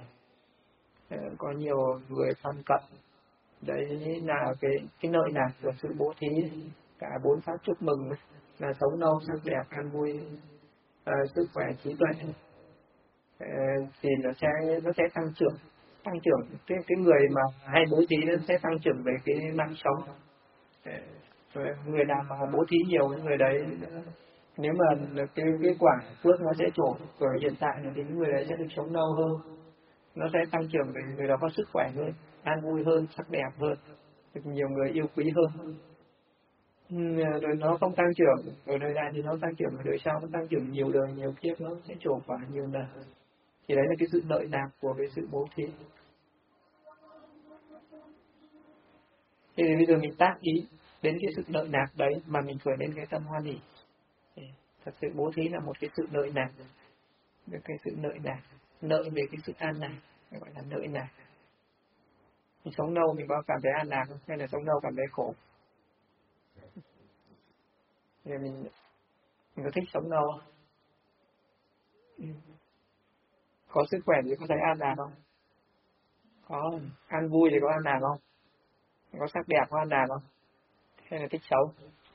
có nhiều người thân cận. Đấy là cái lợi lạc của sự bố thí. Cả 4 pháp chúc mừng là sống lâu, sắc đẹp, an vui, sức khỏe, trí tuệ, thì nó sẽ tăng trưởng cái người mà hay bố thí nó sẽ tăng trưởng về cái mạng sống. Người nào mà bố thí nhiều người đấy, nếu mà cái quả phước nó sẽ trổ ở hiện tại thì người đấy sẽ được sống lâu hơn, nó sẽ tăng trưởng về người đó có sức khỏe hơn, an vui hơn, sắc đẹp hơn, được nhiều người yêu quý hơn. Rồi nó không tăng trưởng ở đời này thì nó tăng trưởng ở đời sau, nó tăng trưởng nhiều đời nhiều kiếp, nó sẽ trổ quả nhiều lần. Thì đấy là cái sự lợi lạc của cái sự bố thí. Thì bây giờ mình tác ý đến cái sự lợi lạc đấy mà mình khởi lên cái tâm hoan hỷ. Thật sự bố thí là một cái sự lợi lạc, được cái sự lợi lạc, lợi về cái sự an lạc, gọi là lợi lạc. Mình sống lâu mình có cảm thấy an lạc không? Hay là sống lâu cảm thấy khổ? Thì mình có thích sống lâu không? Có sức khỏe thì có thấy an lạc không? Có. An vui thì có an lạc không? Có sắc đẹp có an lạc không? Hay là thích xấu?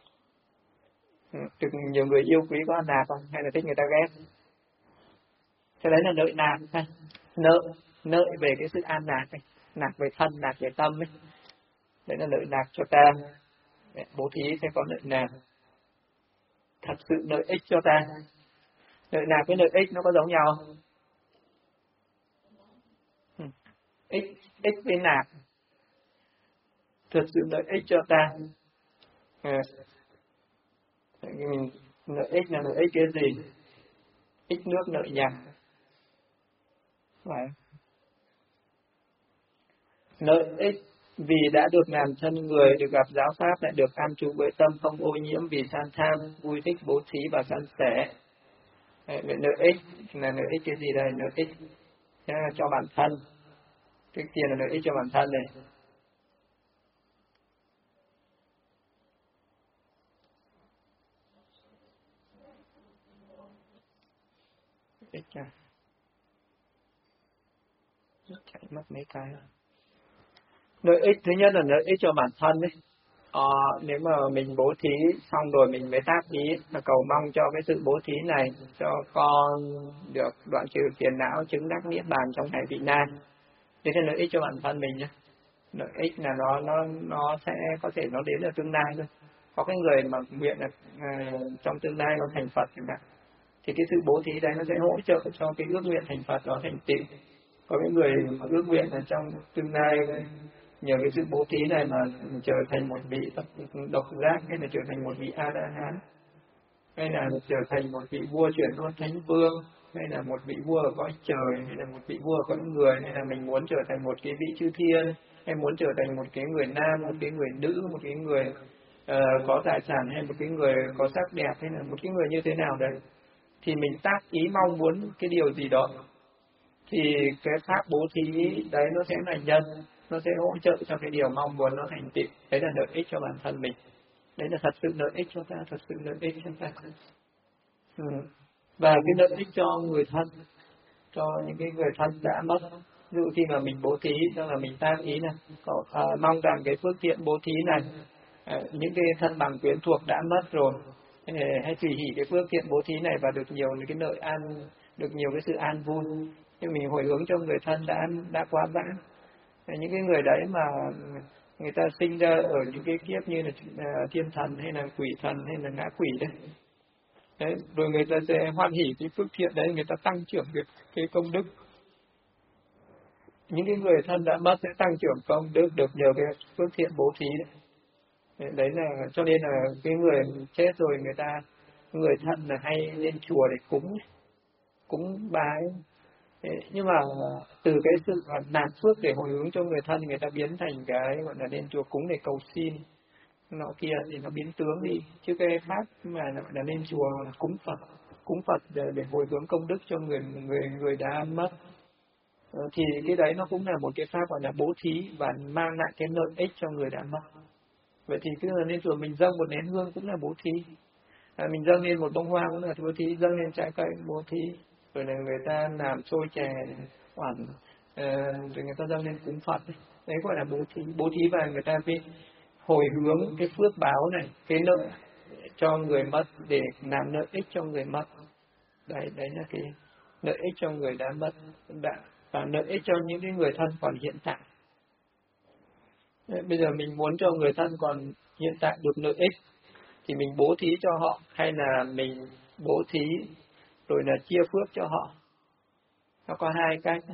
Được nhiều người yêu quý có an lạc không? Hay là thích người ta ghét? Thế đấy là lợi lạc hay? Lợi về cái sự an lạc này. Lạc về thân, lạc về tâm ấy. Đấy là lợi lạc cho ta. Bố thí sẽ có lợi lạc. Thật sự lợi ích cho ta. Lợi lạc với lợi ích nó có giống nhau không? Ích với lạc. Thật sự lợi ích cho ta. Lợi ích là lợi ích cái gì? Ích nước lợi nhà. Phải. Lợi ích vì đã được làm thân người, được gặp giáo pháp, lại được an trú với tâm không ô nhiễm vì san tham, vui thích bố thí và san sẻ. Lợi ích là lợi ích cái gì đây? Lợi ích cho bản thân. Cái tiền là lợi ích cho bản thân này. Ích à? Chạy mất mấy cái rồi. Lợi ích thứ nhất là lợi ích cho bản thân đấy. Nếu mà mình bố thí xong rồi mình mới tác ý là cầu mong cho cái sự bố thí này cho con được đoạn trừ phiền não, chứng đắc niết bàn trong ngày vị lai. Thế là lợi ích cho bản thân mình nhé. Lợi ích là nó sẽ có thể nó đến ở tương lai thôi. Có cái người mà nguyện là trong tương lai nó thành Phật chẳng hạn, thì cái sự bố thí đấy nó sẽ hỗ trợ cho cái ước nguyện thành Phật đó thành tựu. Có cái người mà ước nguyện là trong tương lai nhờ cái sự bố thí này mà trở thành một vị độc giác, hay là trở thành một vị A La Hán, hay là trở thành một vị vua chuyển luân thánh vương, hay là một vị vua ở cõi trời, hay là một vị vua ở cõi người, hay là mình muốn trở thành một cái vị chư thiên, hay muốn trở thành một cái người nam, một cái người nữ, một cái người có tài sản, hay một cái người có sắc đẹp, hay là một cái người như thế nào đấy, thì mình tác ý mong muốn cái điều gì đó, thì cái pháp bố thí đấy nó sẽ là nhân, nó sẽ hỗ trợ cho cái điều mong muốn nó thành tựu. Đấy là lợi ích cho bản thân mình, đấy là thật sự lợi ích cho ta, thật sự lợi ích cho ta. Và cái lợi ích cho người thân, cho những cái người thân đã mất. Ví dụ khi mà mình bố thí, tức là mình tác ý này, mong rằng cái phước thiện bố thí này, những cái thân bằng quyến thuộc đã mất rồi, hay tùy hỷ cái phước thiện bố thí này và được nhiều những cái lợi an, được nhiều cái sự an vui, nhưng mình hồi hướng cho người thân đã quá vãng. Những cái người đấy mà người ta sinh ra ở những cái kiếp như là thiên thần hay là quỷ thần hay là ngã quỷ đấy, rồi người ta sẽ hoan hỉ cái phước thiện đấy, người ta tăng trưởng cái công đức. Những cái người thân đã mất sẽ tăng trưởng công đức được nhờ cái phước thiện bố thí đấy là cho nên là cái người chết rồi người thân là hay lên chùa để cúng bái. Nhưng mà từ cái sự làm phước để hồi hướng cho người thân, người ta biến thành cái gọi là lên chùa cúng để cầu xin nọ kia, thì nó biến tướng đi. Chứ cái pháp mà gọi là lên chùa cúng Phật để hồi hướng công đức cho người đã mất, thì cái đấy nó cũng là một cái pháp gọi là bố thí và mang lại cái lợi ích cho người đã mất. Vậy thì cứ là lên chùa mình dâng một nén hương cũng là bố thí, mình dâng lên một bông hoa cũng là bố thí, dâng lên trái cây bố thí, rồi là người ta làm xôi chè oản, rồi người ta dâng lên cúng Phật, đấy gọi là bố thí và người ta phải hồi hướng cái phước báo này, cái lợi cho người mất để làm lợi ích cho người mất. Đấy là cái lợi ích cho người đã mất và lợi ích cho những cái người thân còn hiện tại. Bây giờ mình muốn cho người thân còn hiện tại được lợi ích thì mình bố thí cho họ, hay là mình bố thí rồi là chia phước cho họ. Nó có hai cách.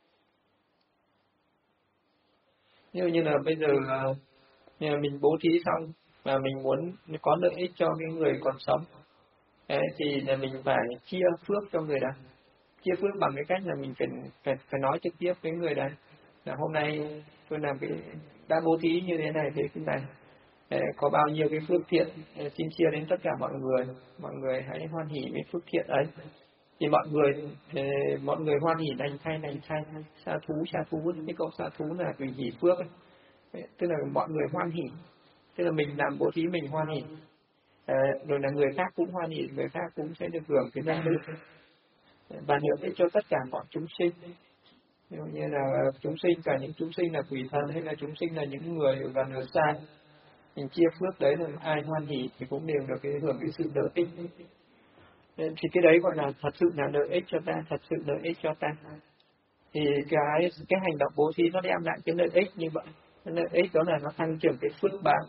Như là bây giờ mình bố thí xong mà mình muốn có lợi ích cho cái người còn sống, thì là mình phải chia phước cho người đó. Chia phước bằng cái cách là mình phải nói trực tiếp với người đấy là hôm nay tôi làm đã bố thí như thế này thế này, có bao nhiêu cái phước thiện xin chia đến tất cả mọi người hãy hoan hỉ với phước thiện ấy. Thì mọi người hoan hỉ lành thay, sa thú, cái câu sa thú là tùy hỷ phước ấy. Tức là mọi người hoan hỉ, tức là mình làm bố thí mình hoan hỉ, rồi là người khác cũng hoan hỉ, người khác cũng sẽ được hưởng cái năng lực và lợi ích cho tất cả mọi chúng sinh. Ví dụ như là chúng sinh, cả những chúng sinh là quỷ thần hay là chúng sinh là những người gần ở xa, mình chia phước đấy là ai hoan hỉ thì cũng đều được cái hưởng cái sự lợi ích. Thì cái đấy gọi là thật sự là lợi ích cho ta, thật sự lợi ích cho ta. Thì cái hành động bố thí nó đem lại cái lợi ích như vậy. Cái lợi ích đó là nó tăng trưởng cái phước báo,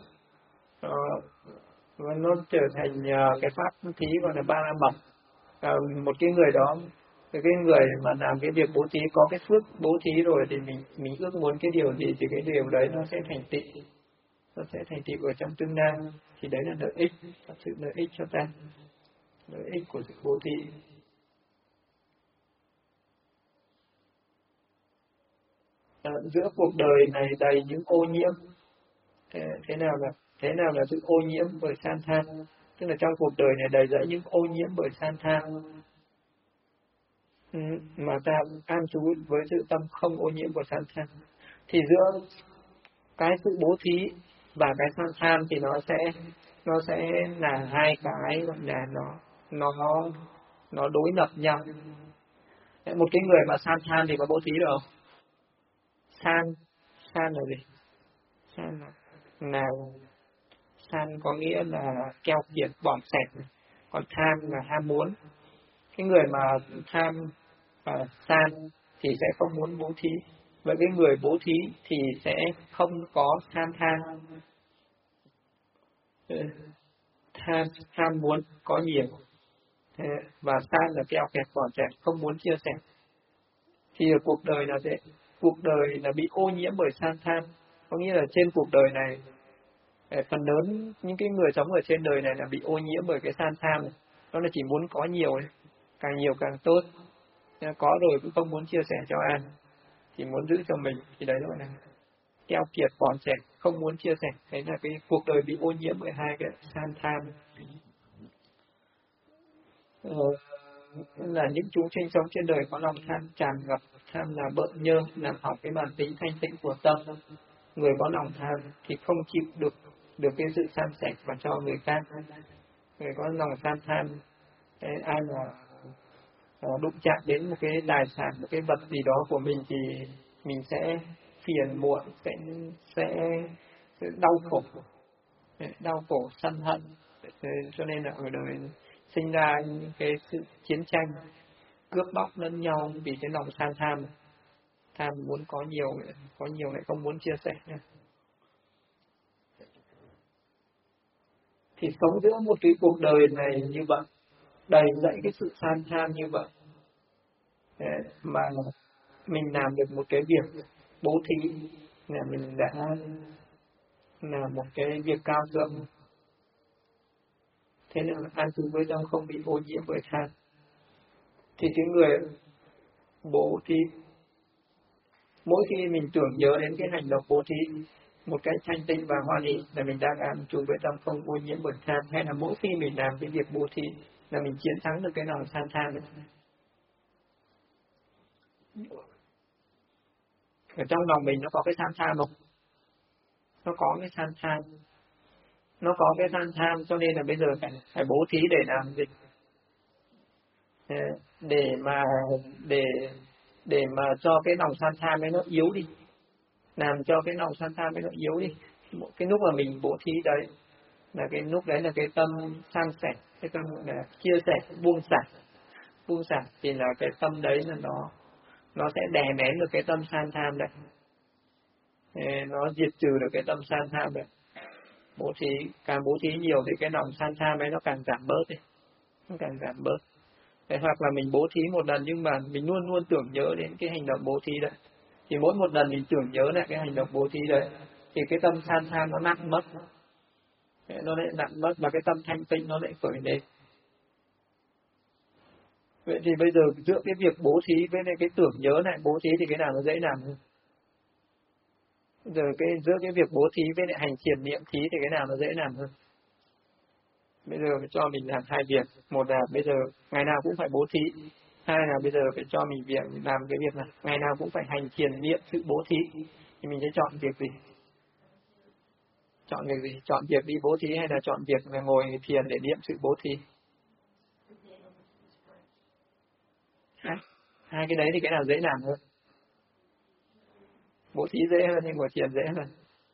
và nó trở thành cái pháp thí gọi là ba la mật. Một cái người đó, cái người mà làm cái việc bố thí có cái phước bố thí rồi thì mình ước muốn cái điều gì thì cái điều đấy nó sẽ thành tựu, nó sẽ thành tựu ở trong tương lai. Thì đấy là lợi ích, thật sự lợi ích cho ta, lợi ích của sự bố thí. Giữa cuộc đời này đầy những ô nhiễm, thế nào là sự ô nhiễm bởi san than? Tức là trong cuộc đời này đầy dẫy những ô nhiễm bởi san than, mà ta an trú với sự tâm không ô nhiễm của san than. Thì giữa cái sự bố thí và cái san than thì nó sẽ là hai cái gọi là nó đối lập nhau. Một cái người mà san than thì có bố thí được không? San là gì? San có nghĩa là keo kiệt bỏng sệt, còn tham là ham muốn. Cái người mà tham và san thì sẽ không muốn bố thí. Vậy cái người bố thí thì sẽ không có tham, tham muốn có nhiều, và là keo kẹt bỏ chạy, không muốn chia sẻ. Thì ở cuộc đời là thế, cuộc đời là bị ô nhiễm bởi tham. Có nghĩa là trên cuộc đời này, phần lớn những cái người sống ở trên đời này là bị ô nhiễm bởi cái tham. Đó là chỉ muốn có nhiều, càng nhiều càng tốt. Có rồi cũng không muốn chia sẻ cho ai, chỉ muốn giữ cho mình. Thì đấy gọi là keo kiệt bòn sẻ, không muốn chia sẻ. Đấy là cái cuộc đời bị ô nhiễm bởi hai cái tham. Là những chúng sinh sống trên đời có lòng tham tràn ngập. Tham là bợn nhơ, làm hỏng cái bản tính thanh tịnh của tâm. Người có lòng tham thì không chịu được cái sự san sẻ và cho người khác. Người có lòng tham, ai mà đụng chạm đến một cái tài sản, một cái vật gì đó của mình thì mình sẽ phiền muộn, sẽ đau khổ sân hận. Cho nên là ở đời sinh ra những cái sự chiến tranh, cướp bóc lẫn nhau vì cái lòng tham muốn có nhiều lại không muốn chia sẻ. Thì sống giữa một cái cuộc đời này như vậy, đầy dẫy cái sự tham như vậy, mà mình làm được một cái việc bố thí là mình đã làm một cái việc cao thượng. Thế nên an trú với tâm không bị ô nhiễm bởi tham. Thì cái người bố thí, mỗi khi mình tưởng nhớ đến cái hành động bố thí một cách thanh tịnh và hoan hỷ là mình đang an trú với tâm không ô nhiễm bởi tham, hay là mỗi khi mình làm cái việc bố thí là mình chiến thắng được cái lòng tham. Ở trong lòng mình nó có cái tham không? Nó có cái tham. Nó có cái tham cho nên là bây giờ phải bố thí để làm gì? Để mà cho cái lòng tham ấy nó yếu đi. Làm cho cái lòng tham ấy nó yếu đi. Cái lúc mà mình bố thí đấy là cái lúc đấy là cái tâm san sẻ, cái tâm là chia sẻ, buông xả thì là cái tâm đấy là nó sẽ đè nén được cái tâm tham đấy. Nó diệt trừ được cái tâm tham đấy. Càng bố thí nhiều thì cái lòng tham ấy nó càng giảm bớt đi, nó càng giảm bớt. Hoặc là mình bố thí một lần nhưng mà mình luôn luôn tưởng nhớ đến cái hành động bố thí đấy, thì mỗi một lần mình tưởng nhớ lại cái hành động bố thí đấy thì cái tâm tham nó nặng mất, và cái tâm thanh tịnh nó lại khởi lên. Vậy thì bây giờ giữa cái việc bố thí với cái tưởng nhớ lại bố thí thì cái nào nó dễ làm hơn? Giờ giữa cái việc bố thí với lại hành thiền niệm thí thì cái nào nó dễ làm hơn? Bây giờ phải cho mình làm hai việc. Một là bây giờ ngày nào cũng phải bố thí. Hai là bây giờ phải cho mình làm cái việc này ngày nào cũng phải hành thiền niệm sự bố thí. Thì mình sẽ chọn việc gì? Chọn việc đi bố thí hay là chọn việc là ngồi thiền để niệm sự bố thí? Hai cái đấy thì cái nào dễ làm hơn? Bố thí dễ hơn nhưng ngồi thiền dễ hơn.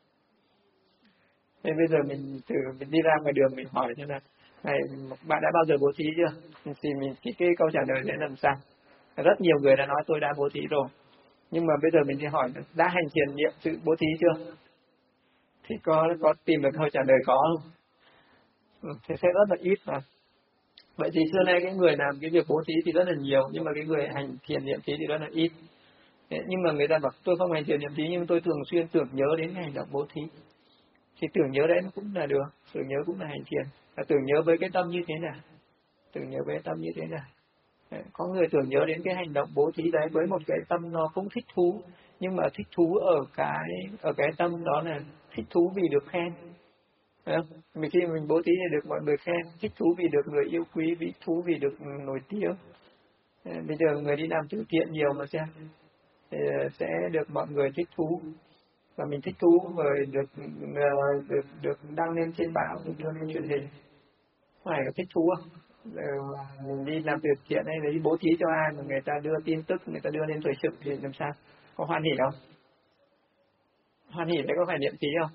Nên bây giờ mình đi ra ngoài đường mình hỏi cho là này, bạn đã bao giờ bố thí chưa? Thì cái câu trả lời sẽ làm sao? Rất nhiều người đã nói tôi đã bố thí rồi. Nhưng mà bây giờ mình đi hỏi đã hành thiền niệm sự bố thí chưa? Thì có tìm được câu trả lời có không? Thì sẽ rất là ít mà. Vậy thì xưa nay cái người làm cái việc bố thí thì rất là nhiều, nhưng mà cái người hành thiền niệm thí thì rất là ít. Nhưng mà người ta bảo tôi không hành thiền niệm thí nhưng tôi thường xuyên tưởng nhớ đến cái hành động bố thí. Thì tưởng nhớ đấy nó cũng là được, tưởng nhớ cũng là hành thiền. Là tưởng nhớ với cái tâm như thế nào? Tưởng nhớ với cái tâm như thế nào? Có người tưởng nhớ đến cái hành động bố thí đấy với một cái tâm nó cũng thích thú, nhưng mà thích thú ở cái tâm đó là thích thú vì được khen. Khi mình bố thí thì được mọi người khen, thích thú vì được người yêu quý, thích thú vì được nổi tiếng. Bây giờ người đi làm từ thiện nhiều mà xem, thì sẽ được mọi người thích thú, và mình thích thú rồi được đăng lên trên báo, được đưa lên truyền hình, phải có thích thú không? Mình đi làm từ thiện hay là đi bố thí cho ai mà người ta đưa tin tức, người ta đưa lên thời sự thì làm sao? Có hoan hỉ không? Hoan hỉ đấy có phải niệm phí không?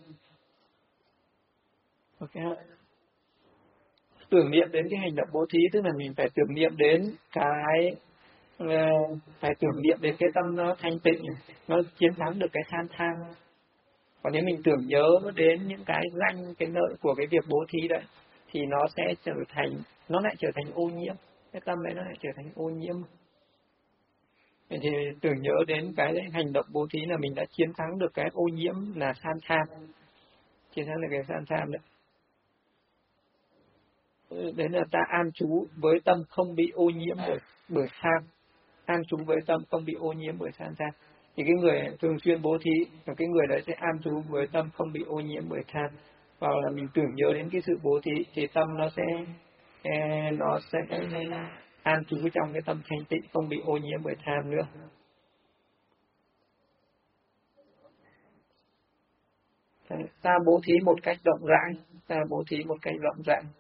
Ok. Tưởng niệm đến cái hành động bố thí tức là mình phải tưởng niệm đến phải tưởng niệm đến cái tâm nó thanh tịnh, nó chiến thắng được cái than tham. Còn nếu mình tưởng nhớ đến những cái danh, cái lợi của cái việc bố thí đấy, thì nó sẽ lại trở thành ô nhiễm. Cái tâm đấy nó lại trở thành ô nhiễm. Vậy thì tưởng nhớ đến cái hành động bố thí là mình đã chiến thắng được cái ô nhiễm là than tham. Chiến thắng được cái than tham đấy. Đấy là ta an trú với tâm không bị ô nhiễm bởi tham. An trú với tâm không bị ô nhiễm bởi than tham. Thì cái người thường xuyên bố thí, cái người đấy sẽ an trú với tâm không bị ô nhiễm bởi tham. Và là mình tưởng nhớ đến cái sự bố thí thì tâm nó sẽ an trú trong cái tâm thanh tịnh, không bị ô nhiễm bởi tham nữa. Ta bố thí một cách rộng rãi, bố thí một cách rộng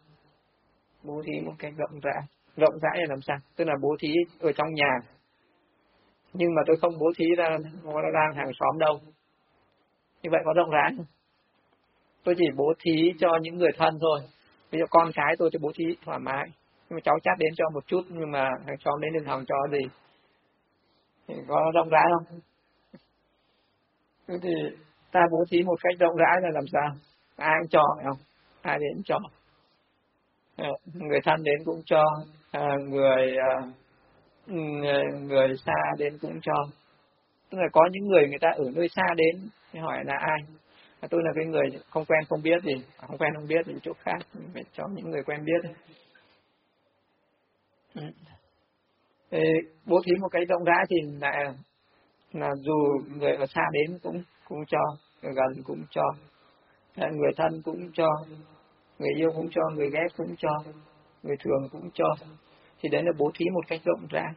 rãi là làm sao? Tức là bố thí ở trong nhà, nhưng mà tôi không bố thí ra hàng xóm đâu. Như vậy có rộng rãi không? Tôi chỉ bố thí cho những người thân thôi. Ví dụ con cái tôi bố thí thoải mái, nhưng mà cháu chát đến cho một chút, nhưng mà hàng xóm đến đừng hòng cho gì. Thì có rộng rãi không? Thế thì ta bố thí một cách rộng rãi là làm sao? Ai cũng cho, phải không? Ai đến cho. Người thân đến cũng cho, người xa đến cũng cho. Tức là có những người ta ở nơi xa đến, thì hỏi là ai? Tôi là cái người không quen không biết gì, không quen không biết thì chỗ khác, phải cho những người quen biết. Bố thí một cái rộng rãi thì là dù người ở xa đến cũng cho, người gần cũng cho, người thân cũng cho, người yêu cũng cho, người ghét cũng cho, người thường cũng cho. Thì đấy là bố thí một cách rộng rãi.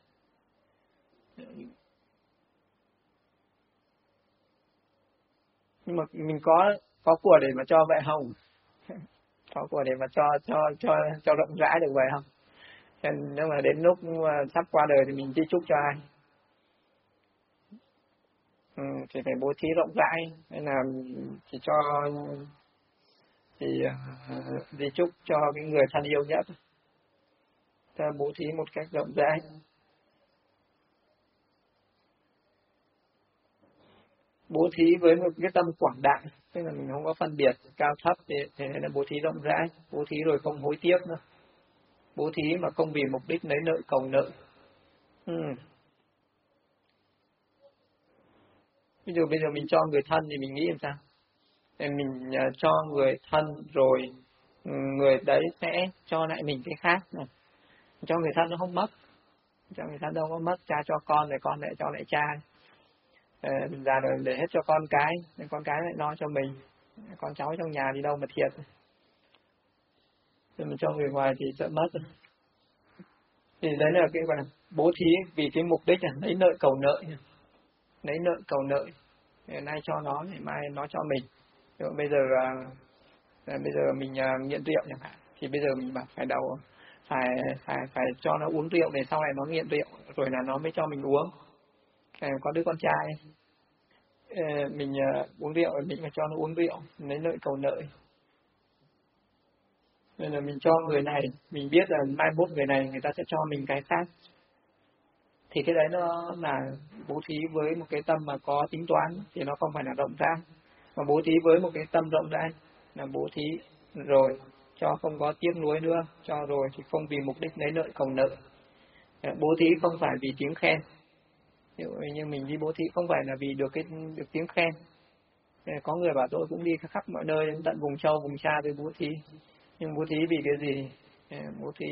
Nhưng mà mình có của để mà cho vậy không? Có của để mà cho rộng rãi được vậy không? Nếu mà đến lúc sắp qua đời thì mình di chúc cho ai? Thì phải bố thí rộng rãi, nên là chỉ cho di chúc cho cái người thân yêu nhất. Ta bố thí một cách rộng rãi. Bố thí với một cái tâm quảng đại, tức là mình không có phân biệt cao thấp, thì nên là bố thí rộng rãi. Bố thí rồi không hối tiếc nữa. Bố thí mà không vì mục đích lấy lợi cầu nợ. Ví dụ bây giờ mình cho người thân thì mình nghĩ làm sao? Thì mình cho người thân rồi người đấy sẽ cho lại mình cái khác này. Cho người thân nó không mất, cho người thân đâu có mất. Cha cho con rồi con lại cho lại cha. Mình già rồi để hết cho con cái lại lo cho mình. Con cháu trong nhà đi đâu mà thiệt. Rồi mình cho người ngoài thì sợ mất. Thì đấy là cái gọi là bố thí vì cái mục đích là lấy lợi cầu nợ. Lấy lợi cầu nợ. Nay cho nó thì mai nó cho mình. Bây giờ mình nghiện rượu chẳng hạn, thì bây giờ mình bảo phải cho nó uống rượu để sau này nó nghiện rượu rồi là nó mới cho mình uống. Có đứa con trai mình uống rượu mình phải cho nó uống rượu, lấy lợi cầu nợ. Nên là mình cho người này, mình biết là mai mốt người này người ta sẽ cho mình cái khác, thì cái đấy nó là bố thí với một cái tâm mà có tính toán, thì nó không phải là rộng rãi. Mà bố thí với một cái tâm rộng rãi là bố thí rồi cho không có tiếc nuối nữa, cho rồi thì không vì mục đích lấy lợi cầu nợ. Bố thí không phải vì tiếng khen. Ví dụ như mình đi bố thí không phải là vì được tiếng khen. Có người bảo tôi cũng đi khắp mọi nơi, đến tận vùng châu vùng xa tôi bố thí. Nhưng bố thí vì cái gì? Bố thí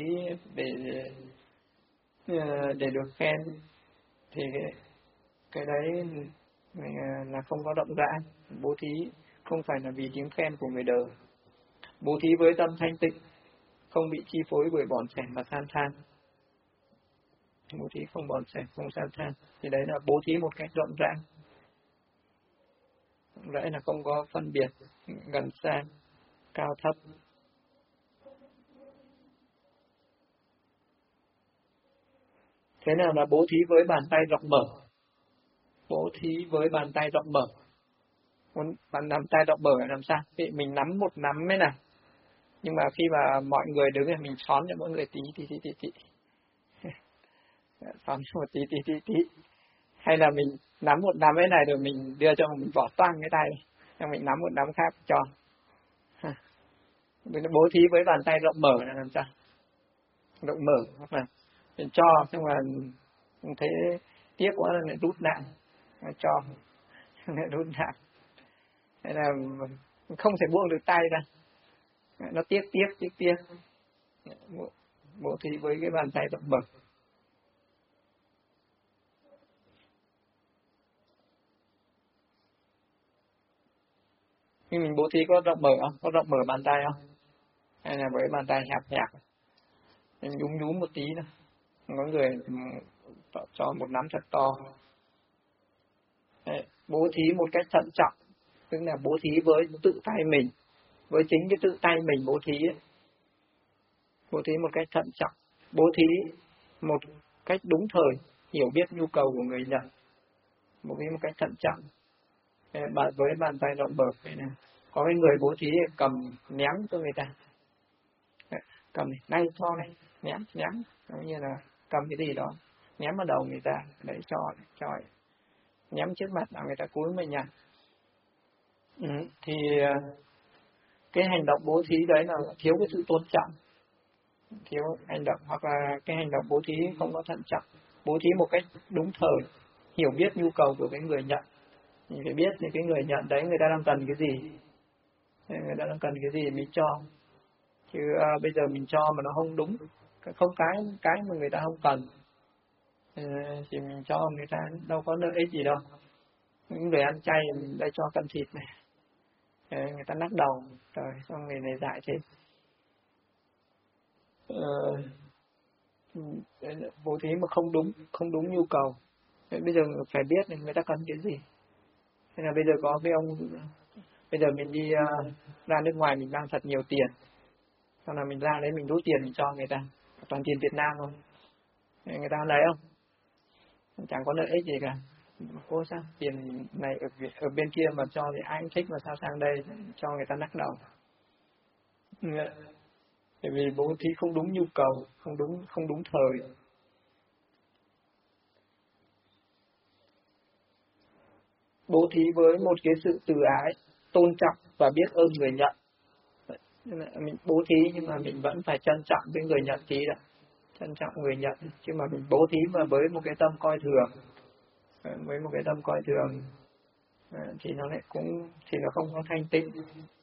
để được khen thì cái đấy là không có rộng rãi. Bố thí không phải là vì tiếng khen của người đời. Bố thí với tâm thanh tịnh, không bị chi phối bởi bỏn sẻn và than than. Bố thí không bỏn sẻn, không than than, thì đấy là bố thí một cách rộng rãi. Rộng rãi là không có phân biệt gần xa, cao thấp. Thế nào là bố thí với bàn tay rộng mở? Bố thí với bàn tay rộng mở. Bàn tay rộng mở là làm sao? Thì mình nắm một nắm ấy này, nhưng mà khi mà mọi người đứng thì mình xón cho mọi người tí. Xong một tí. Hay là mình nắm một nắm cái này rồi mình đưa cho mình bỏ toang cái tay, xong mình nắm một nắm khác cho. Mình bố thí với bàn tay rộng mở là làm sao? Rộng mở, hoặc là mình cho, xong là mình thấy tiếc quá là lại rút lại, cho, lại rút lại. Hay là không thể buông được tay ra, nó tiếc. Bố thí với cái bàn tay rộng mở. Nhưng mình bố thí có rộng mở không? Có rộng mở bàn tay không? Hay là với bàn tay hẹp, mình nhúm một tí nữa. Có người cho một nắm thật to. Đấy, bố thí một cách thận trọng, tức là bố thí với tự tay mình, với chính cái tự tay mình bố thí ấy. Bố thí một cách thận trọng, bố thí một cách đúng thời, hiểu biết nhu cầu của người nhận, bố thí một cách thận trọng. Với bàn tay rộng mở này, có cái người bố thí cầm ném cho người ta, cầm này cho này, ném, giống như là cầm cái gì đó ném vào đầu người ta, để cho ném trước mặt là người ta cúi mình nhặt. Thì cái hành động bố thí đấy là thiếu cái sự tôn trọng, thiếu hành động, hoặc là cái hành động bố thí không có thận trọng, bố thí một cách đúng thời, hiểu biết nhu cầu của cái người nhận. Mình phải biết thì cái người nhận đấy người ta đang cần cái gì, người ta đang cần cái gì mình cho. Chứ bây giờ mình cho mà nó không đúng, không cái mà người ta không cần, thì mình cho người ta đâu có lợi ích gì đâu. Những người ăn chay mình đây cho cân thịt này, người ta nắc đầu, trời, xong người này dại thế. Bố thí mà không đúng nhu cầu. Bây giờ phải biết người ta cần cái gì. Nên là bây giờ có cái ông, bây giờ mình đi ra nước ngoài mình mang thật nhiều tiền, sau là mình ra đấy mình rút tiền mình cho người ta, toàn tiền Việt Nam không, người ta lấy không, chẳng có lợi ích gì cả. Cô sao tiền này ở bên kia mà cho thì ai cũng thích, mà sao sang đây cho người ta nắc đầu. Bởi vì bố thí không đúng nhu cầu, không đúng thời. Bố thí với một cái sự từ ái, tôn trọng và biết ơn người nhận. Mình bố thí nhưng mà mình vẫn phải trân trọng với người nhận thí đã, trân trọng người nhận. Chứ mà mình bố thí mà với một cái tâm coi thường, thì nó lại thì nó không có thanh tịnh.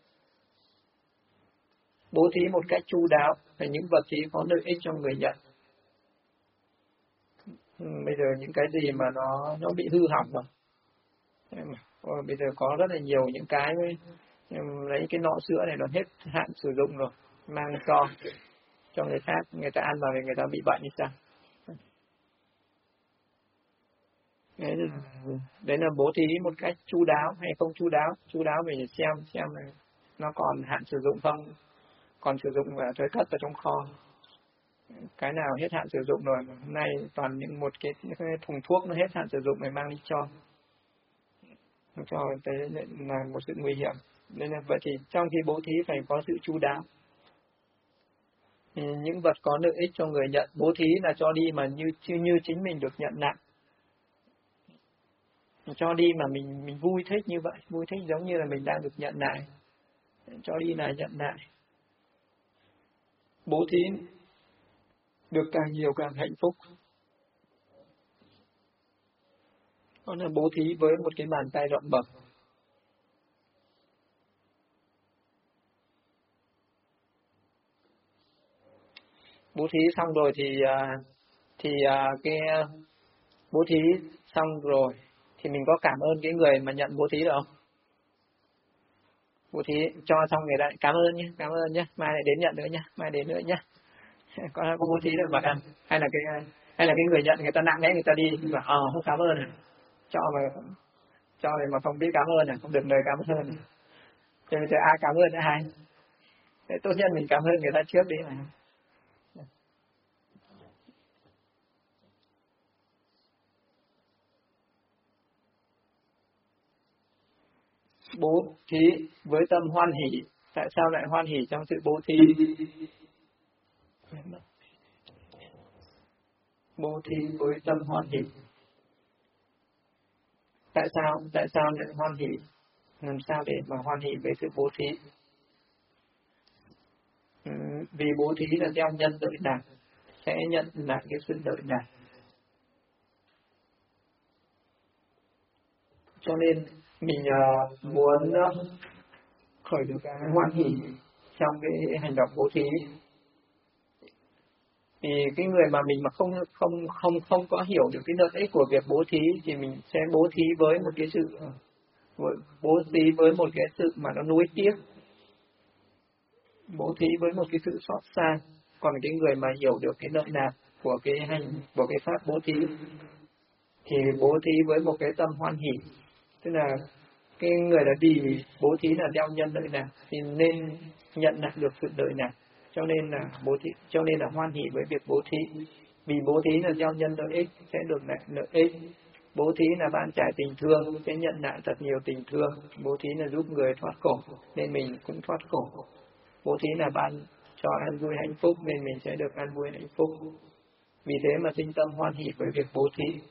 Bố thí một cách chu đáo về những vật thí có lợi ích cho người nhận. Bây giờ những cái gì mà nó bị hư hỏng mà, bây giờ có rất là nhiều những cái lấy cái nọ sữa này nó hết hạn sử dụng rồi, mang cho người khác, người ta ăn vào thì người ta bị bệnh như sao. Đấy là bố thí một cách chu đáo hay không chu đáo. Chu đáo mình xem là nó còn hạn sử dụng không, còn sử dụng và thôi cất vào trong kho. Cái nào hết hạn sử dụng rồi, hôm nay toàn những một cái thùng thuốc nó hết hạn sử dụng này mang đi cho thế là một sự nguy hiểm. Nên là vậy thì trong khi bố thí phải có sự chu đáo. Những vật có lợi ích cho người nhận, bố thí là cho đi mà như chính mình được nhận lại. Cho đi mà mình vui thích như vậy, vui thích giống như là mình đang được nhận lại. Cho đi là nhận lại. Bố thí được càng nhiều càng hạnh phúc. Đó là bố thí với một cái bàn tay rộng mở. Bố thí xong rồi thì cái bố thí xong rồi thì mình có cảm ơn cái người mà nhận bố thí được không? Bố thí cho xong người ta cảm ơn nhé, mai lại đến nhận nữa nhé, có bố thí được mà. Hay là cái người nhận người ta nặng đấy, người ta đi và không cảm ơn này. Cho mà không biết cảm ơn này, không được lời cảm ơn này. Cho nên ai cảm ơn ai? Thế tốt nhất mình cảm ơn người ta trước đi mà. Bố thí với tâm hoan hỷ. Tại sao lại hoan hỷ trong sự bố thí? bố thí với tâm hoan hỷ. Tại sao lại hoan hỷ? Làm sao để mà hoan hỷ với sự bố thí? Vì bố thí là gieo nhân lợi lạc, sẽ nhận lại cái sự lợi lạc. Cho nên mình muốn khởi được cái hoan hỷ trong cái hành động bố thí. Thì cái người mà mình mà không có hiểu được cái lợi ích của việc bố thí thì mình sẽ bố thí với một cái sự mà nó nuối tiếc, bố thí với một cái sự xót xa. Còn cái người mà hiểu được cái lợi lạc của cái pháp bố thí thì bố thí với một cái tâm hoan hỷ, tức là cái người đã đi bố thí là gieo nhân lợi lạc thì nên nhận lại được sự lợi lạc, cho nên là hoan hỷ với việc bố thí. Vì bố thí là gieo nhân lợi ích, sẽ được lại lợi ích. Bố thí là ban trải tình thương, sẽ nhận lại thật nhiều tình thương. Bố thí là giúp người thoát khổ, nên mình cũng thoát khổ. Bố thí là ban cho an vui hạnh phúc, nên mình sẽ được an vui hạnh phúc. Vì thế mà sinh tâm hoan hỷ với việc bố thí.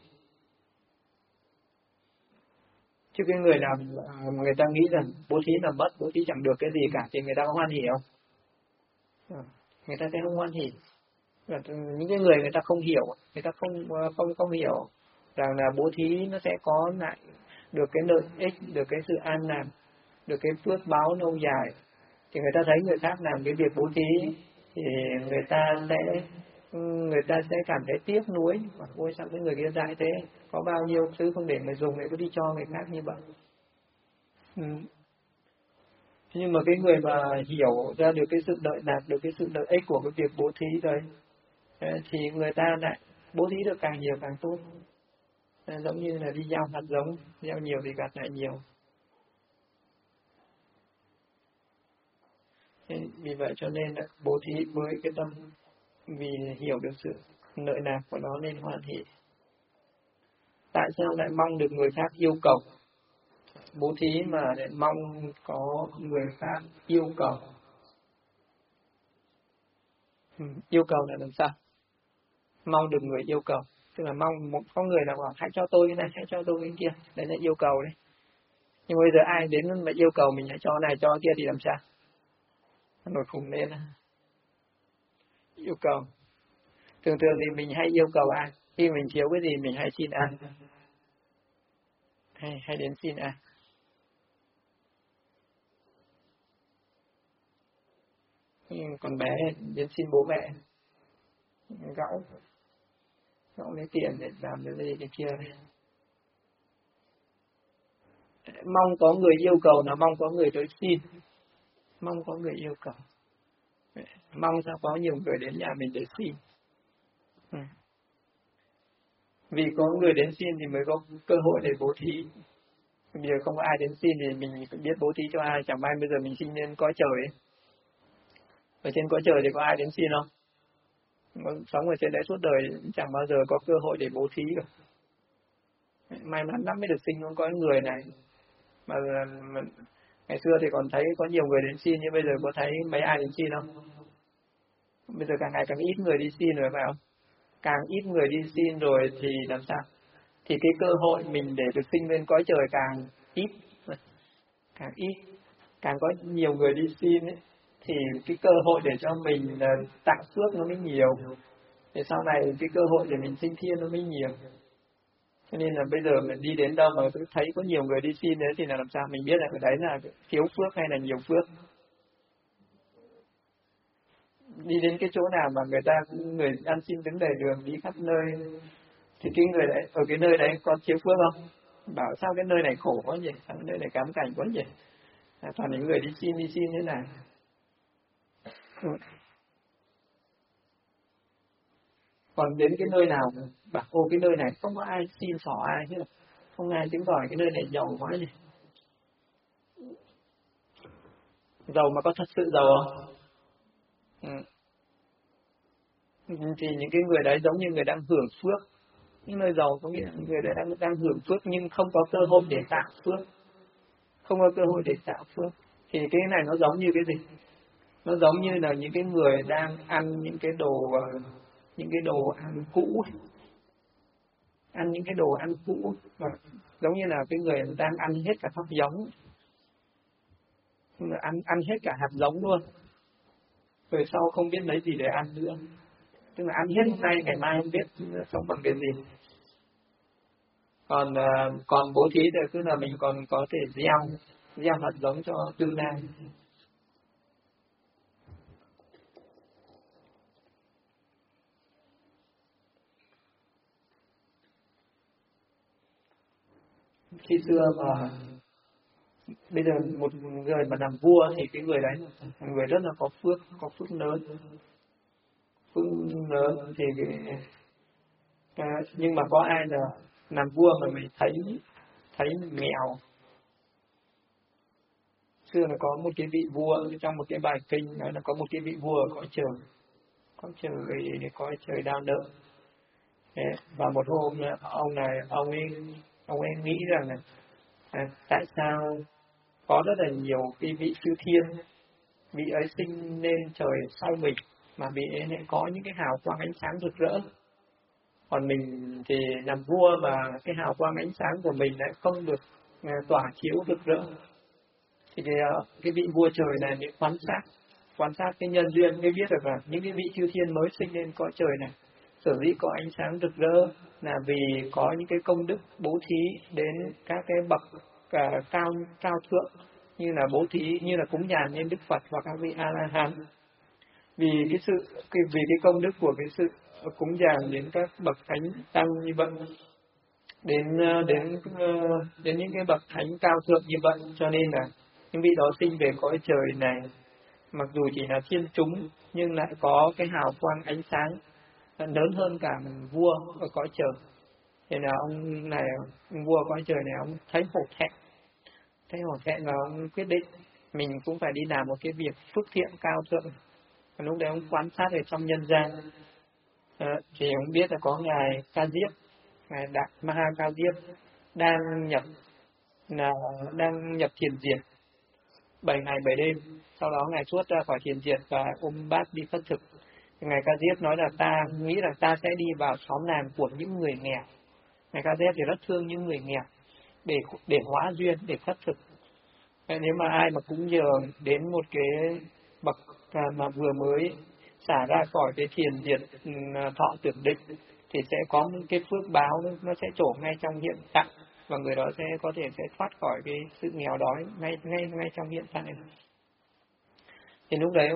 Chứ cái người nào người ta nghĩ rằng bố thí là mất, bố thí chẳng được cái gì cả thì người ta có hoan hỷ không? Người ta sẽ không hoan hỷ. Những cái người ta không hiểu, người ta không hiểu rằng là bố thí nó sẽ có lại được cái lợi ích, được cái sự an lạc, được cái phước báo lâu dài. Thì người ta thấy người khác làm cái việc bố thí thì người ta sẽ cảm thấy tiếc nuối. Ôi sao cái người kia dại thế, có bao nhiêu thứ không để mà dùng để có đi cho người khác như vậy. Nhưng mà cái người mà hiểu ra được cái sự lợi lạc, được cái sự lợi ích của cái việc bố thí rồi thì người ta lại bố thí được càng nhiều càng tốt. Giống như là đi gieo hạt giống, gieo nhiều thì gặt lại nhiều. Vì vậy cho nên là bố thí với cái tâm vì hiểu được sự lợi lạc của nó nên hoan hỷ. Tại sao lại mong được người khác yêu cầu? Bố thí mà lại mong có người khác yêu cầu. Yêu cầu là làm sao? Mong được người yêu cầu, tức là mong có người nào bảo hãy cho tôi cái này, hãy cho tôi cái kia, đấy là yêu cầu đấy. Nhưng bây giờ ai đến mà yêu cầu mình hãy cho này cho kia thì làm sao? Nổi khùng lên. Yêu cầu. Thường thì mình hay yêu cầu ai? Khi mình thiếu cái gì mình hay xin ai? Hay đến xin ai? Còn bé đến xin bố mẹ, gõ lấy tiền để làm cái gì cái kia. Mong có người yêu cầu là mong có người tới xin, mong có người yêu cầu, mong sao có nhiều người đến nhà mình để xin. Vì có người đến xin thì mới có cơ hội để bố thí. Bây giờ không có ai đến xin thì mình biết bố thí cho ai. Chẳng may bây giờ mình sinh lên cõi trời ấy, ở trên cõi trời thì có ai đến xin không? Sống ở trên đấy suốt đời chẳng bao giờ có cơ hội để bố thí được. May mắn lắm mới được sinh trong cõi người này. Mà ngày xưa thì còn thấy có nhiều người đến xin, nhưng bây giờ có thấy mấy ai đến xin không? Bây giờ càng ngày càng ít người đi xin rồi phải không? Càng ít người đi xin rồi thì làm sao? Thì cái cơ hội mình để được sinh lên cõi trời càng ít. Càng có nhiều người đi xin ấy, thì cái cơ hội để cho mình tạo phước nó mới nhiều. Thì sau này cái cơ hội để mình sinh thiên nó mới nhiều. Cho nên là bây giờ mình đi đến đâu mà thấy có nhiều người đi xin đấy thì là làm sao mình biết là cái đấy là thiếu phước hay là nhiều phước. Đi đến cái chỗ nào mà người ăn xin đứng đầy đường đi khắp nơi thì cái người đấy ở cái nơi đấy có thiếu phước không? Bảo sao cái nơi này khổ quá vậy, sao cái nơi này cám cảnh quá vậy, toàn những người đi xin thế này. Còn đến cái nơi nào bảo ô cái nơi này không có ai xin xỏ ai chứ, không ai tiếng gọi cái nơi này giàu quá gì. Giàu mà có thật sự giàu không? Thì những cái người đấy giống như người đang hưởng phước. Những nơi giàu có nghĩa là người đấy đang hưởng phước nhưng không có cơ hội để tạo phước, không có cơ hội để tạo phước. Thì cái này nó giống như cái gì? Nó giống như là những cái người đang ăn những cái đồ ăn cũ, ăn những cái đồ ăn cũ, và giống như là cái người đang ăn hết cả thóc giống, ăn hết cả hạt giống luôn, rồi sau không biết lấy gì để ăn nữa, tức là ăn hết hôm nay ngày mai không biết sống bằng cái gì. Còn bố thí thì cứ là mình còn có thể gieo hạt giống cho tương lai. Khi xưa mà bây giờ một người mà làm vua thì cái người đấy là người rất là có phước lớn, phước lớn thì nhưng mà có ai là làm vua mà mình thấy nghèo. Xưa là có một cái vị vua, trong một cái bài kinh nói là có một cái vị vua ở cõi trời đau nợ. Và một hôm ông ấy nghĩ rằng là tại sao có rất là nhiều cái vị chư thiên, vị ấy sinh lên trời sau mình mà vị ấy lại có những cái hào quang ánh sáng rực rỡ, còn mình thì làm vua mà cái hào quang ánh sáng của mình lại không được tỏa chiếu rực rỡ. Thì cái vị vua trời này mới quan sát cái nhân duyên, mới biết được là những cái vị chư thiên mới sinh lên cõi trời này sở dĩ có ánh sáng rực rỡ là vì có những cái công đức bố thí đến các cái bậc cao thượng, như là bố thí, như là cúng dường lên Đức Phật hoặc các vị A La Hán. Vì cái công đức của cái sự cúng dường đến các bậc thánh tăng như vậy, đến những cái bậc thánh cao thượng như vậy, cho nên là những vị đó sinh về cõi trời này mặc dù chỉ là thiên chúng nhưng lại có cái hào quang ánh sáng lớn hơn cả vua ở cõi trời. Thì là ông vua cõi trời này ông thấy hổ thẹn và ông quyết định mình cũng phải đi làm một cái việc phước thiện cao thượng. Và lúc đấy ông quan sát ở trong nhân gian thì ông biết là có ngài Ca Diếp, ngài Đại Maha Ca Diếp đang nhập thiền diệt 7 ngày 7 đêm. Sau đó ngài xuất ra khỏi thiền diệt và ôm bát đi khất thực. Ngài Ca Diếp nói là ta nghĩ rằng ta sẽ đi vào xóm làng của những người nghèo. Ngài Ca Diếp thì rất thương những người nghèo để hóa duyên, để khất thực. Nếu mà ai mà cúng dường đến một cái bậc mà vừa mới xả ra khỏi cái thiền diệt thọ tưởng định thì sẽ có những cái phước báo, nó sẽ trổ ngay trong hiện tại, và người đó sẽ có thể thoát khỏi cái sự nghèo đói ngay trong hiện tại. Thì lúc đấy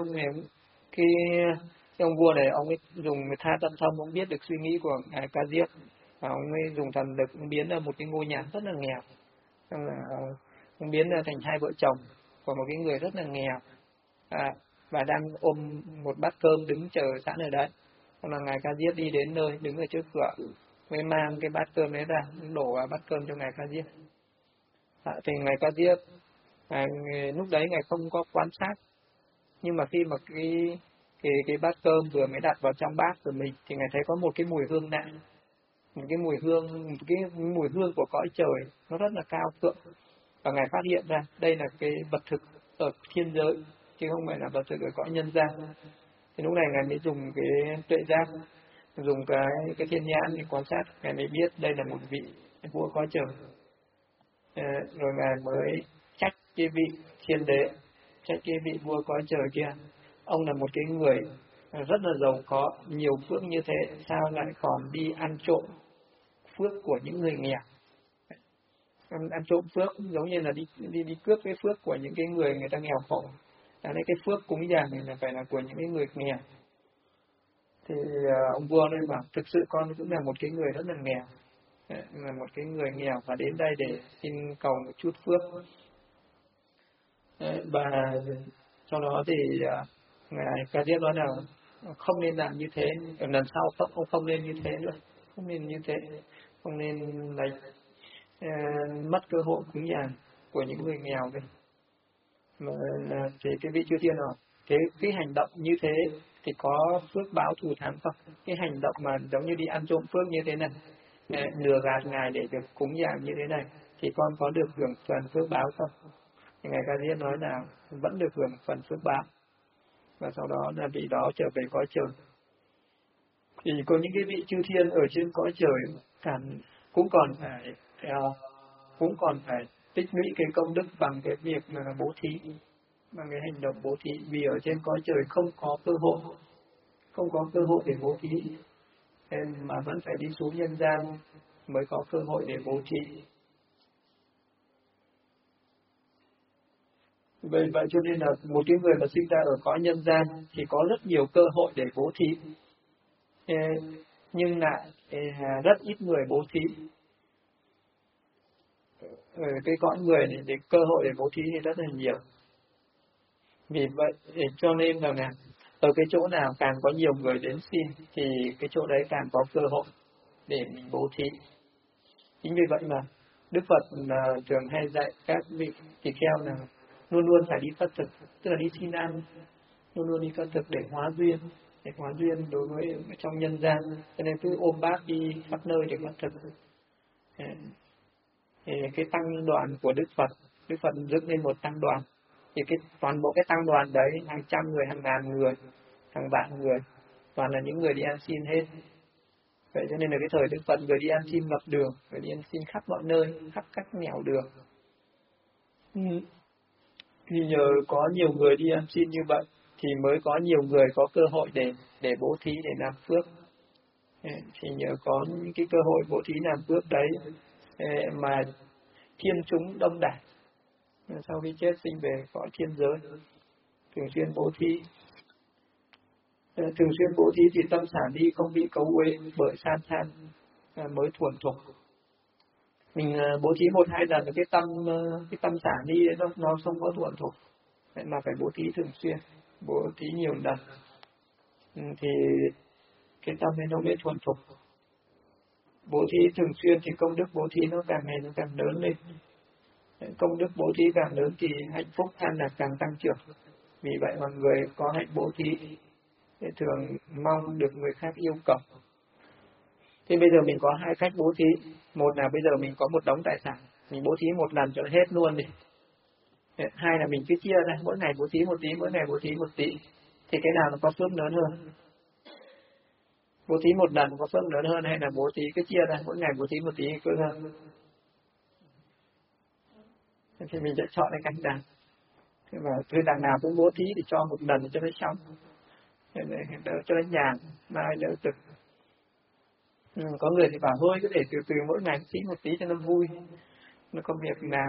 ông vua này, ông ấy dùng tha tâm thông, ông biết được suy nghĩ của ngài Ca Diếp, và ông ấy dùng thần lực, ông biến ra một cái ngôi nhà rất là nghèo, xong là ông biến ra thành 2 vợ chồng của một cái người rất là nghèo, và đang ôm một bát cơm đứng chờ sẵn ở đấy. Xong là ngài Ca Diếp đi đến nơi, đứng ở trước cửa, mới mang cái bát cơm đấy ra, đổ vào bát cơm cho ngài Ca Diếp. Thì ngài Ca Diếp lúc đấy ngài không có quan sát, nhưng mà khi mà cái bát cơm vừa mới đặt vào trong bát của mình thì ngài thấy có một cái mùi hương lạ, một cái mùi hương của cõi trời, nó rất là cao thượng, và ngài phát hiện ra đây là cái vật thực ở thiên giới chứ không phải là vật thực ở cõi nhân gian. Thì lúc này ngài mới dùng cái tuệ giác, dùng cái thiên nhãn để quan sát, ngài mới biết đây là một vị vua cõi trời. Rồi ngài mới trách cái vị thiên đế, trách cái vị vua cõi trời kia, ông là một cái người rất là giàu có, nhiều phước như thế, sao lại còn đi ăn trộm phước của những người nghèo? Ăn trộm phước giống như là đi cướp cái phước của những cái người ta nghèo khổ. Đấy, cái phước cúng dường này là phải là của những cái người nghèo. Thì ông vua này bảo thực sự con cũng là một cái người rất là nghèo, là một cái người nghèo và đến đây để xin cầu một chút phước. Và sau đó thì ngài Ca Diếp nói là không nên làm như thế, lần sau không nên như thế nữa, không nên như thế, không nên lấy mất cơ hội cúng dường của những người nghèo đây. Mà thì cái vị chư thiên rồi, cái hành động như thế thì có phước báo thù thắng không? Cái hành động mà giống như đi ăn trộm phước như thế này, lừa gạt ngài để được cúng dường như thế này, thì con có được hưởng phần phước báo không? Thì ngài Ca Diếp nói là vẫn được hưởng phần phước báo, và sau đó là vị đó trở về cõi trời. Thì có những cái vị chư thiên ở trên cõi trời cũng còn phải cũng còn phải tích lũy cái công đức bằng cái việc là bố thí, bằng cái hành động bố thí, vì ở trên cõi trời không có cơ hội để bố thí, nên mà vẫn phải đi xuống nhân gian mới có cơ hội để bố thí. Vậy cho nên là một cái người mà sinh ra ở cõi nhân gian thì có rất nhiều cơ hội để bố thí, nhưng lại rất ít người bố thí. Ở cái cõi người này thì cơ hội để bố thí thì rất là nhiều. Vì vậy cho nên là ở cái chỗ nào càng có nhiều người đến xin thì cái chỗ đấy càng có cơ hội để mình bố thí. Chính vì vậy mà Đức Phật thường hay dạy các vị tỳ kheo là luôn luôn phải đi khất thực, tức là đi xin ăn, luôn luôn đi khất thực để hóa duyên đối với trong nhân gian, cho nên cứ ôm bát đi khắp nơi để khất thực. Thì cái tăng đoàn của Đức Phật dựng lên một tăng đoàn, thì toàn bộ cái tăng đoàn đấy hàng trăm người, hàng ngàn người, hàng vạn người, toàn là những người đi ăn xin hết. Vậy cho nên là cái thời Đức Phật người đi ăn xin ngập đường, người đi ăn xin khắp mọi nơi, khắp các nẻo đường. Thì nhờ có nhiều người đi ăn xin như vậy thì mới có nhiều người có cơ hội để bố thí, để làm phước. Thì nhờ có những cái cơ hội bố thí làm phước đấy mà thiên chúng đông đảo sau khi chết sinh về cõi thiên giới, thường xuyên bố thí. Thường xuyên bố thí thì tâm sản đi không bị cấu uế bởi san than mới thuần thục. Mình bố thí 1-2 lần cái tâm sản đi nó không có thuần thục, mà phải bố thí thường xuyên, bố thí nhiều lần thì cái tâm ấy nó mới thuần thục. Bố thí thường xuyên thì công đức bố thí nó càng ngày nó càng lớn lên. Công đức bố thí càng lớn thì hạnh phúc an lạc càng tăng trưởng. Vì vậy mà người có hạnh bố thí thì thường mong được người khác yêu cầu. Thì bây giờ mình có 2 cách bố thí. Một là bây giờ mình có một đống tài sản, mình bố thí một lần cho hết luôn đi. 2 là mình cứ chia ra, mỗi ngày bố thí một tí, mỗi ngày bố thí một tí. Thì cái nào nó có phước lớn hơn? Bố thí một lần có phước lớn hơn hay là bố thí cứ chia ra, mỗi ngày bố thí một tí phước hơn? Thì mình sẽ chọn cái cách đằng. Và thứ đằng nào cũng bố thí thì cho một lần cho nó xong, đỡ cho nó nhàn, mai đỡ cực. Có người thì bảo thôi cứ để từ từ mỗi ngày tí một tí cho nó vui, nó có việc làm.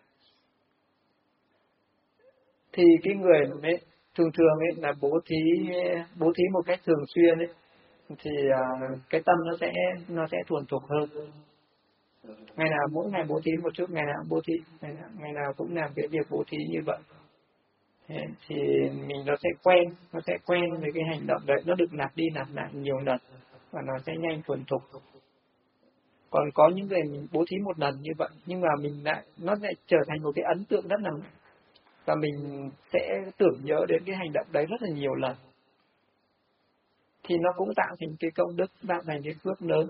Thì cái người ấy thường ấy là bố thí một cách thường xuyên ấy, thì cái tâm nó sẽ thuần thục hơn. Ngày nào mỗi ngày bố thí một chút, ngày nào cũng bố thí, ngày nào cũng làm cái việc bố thí như vậy. Thì mình nó sẽ quen với cái hành động đấy, nó được lặp đi lặp lại nhiều lần và nó sẽ nhanh thuần thục. Còn có những người mình bố thí một lần như vậy nhưng mà nó lại trở thành một cái ấn tượng rất là mạnh, và mình sẽ tưởng nhớ đến cái hành động đấy rất là nhiều lần, thì nó cũng tạo thành cái công đức, tạo thành cái phước lớn.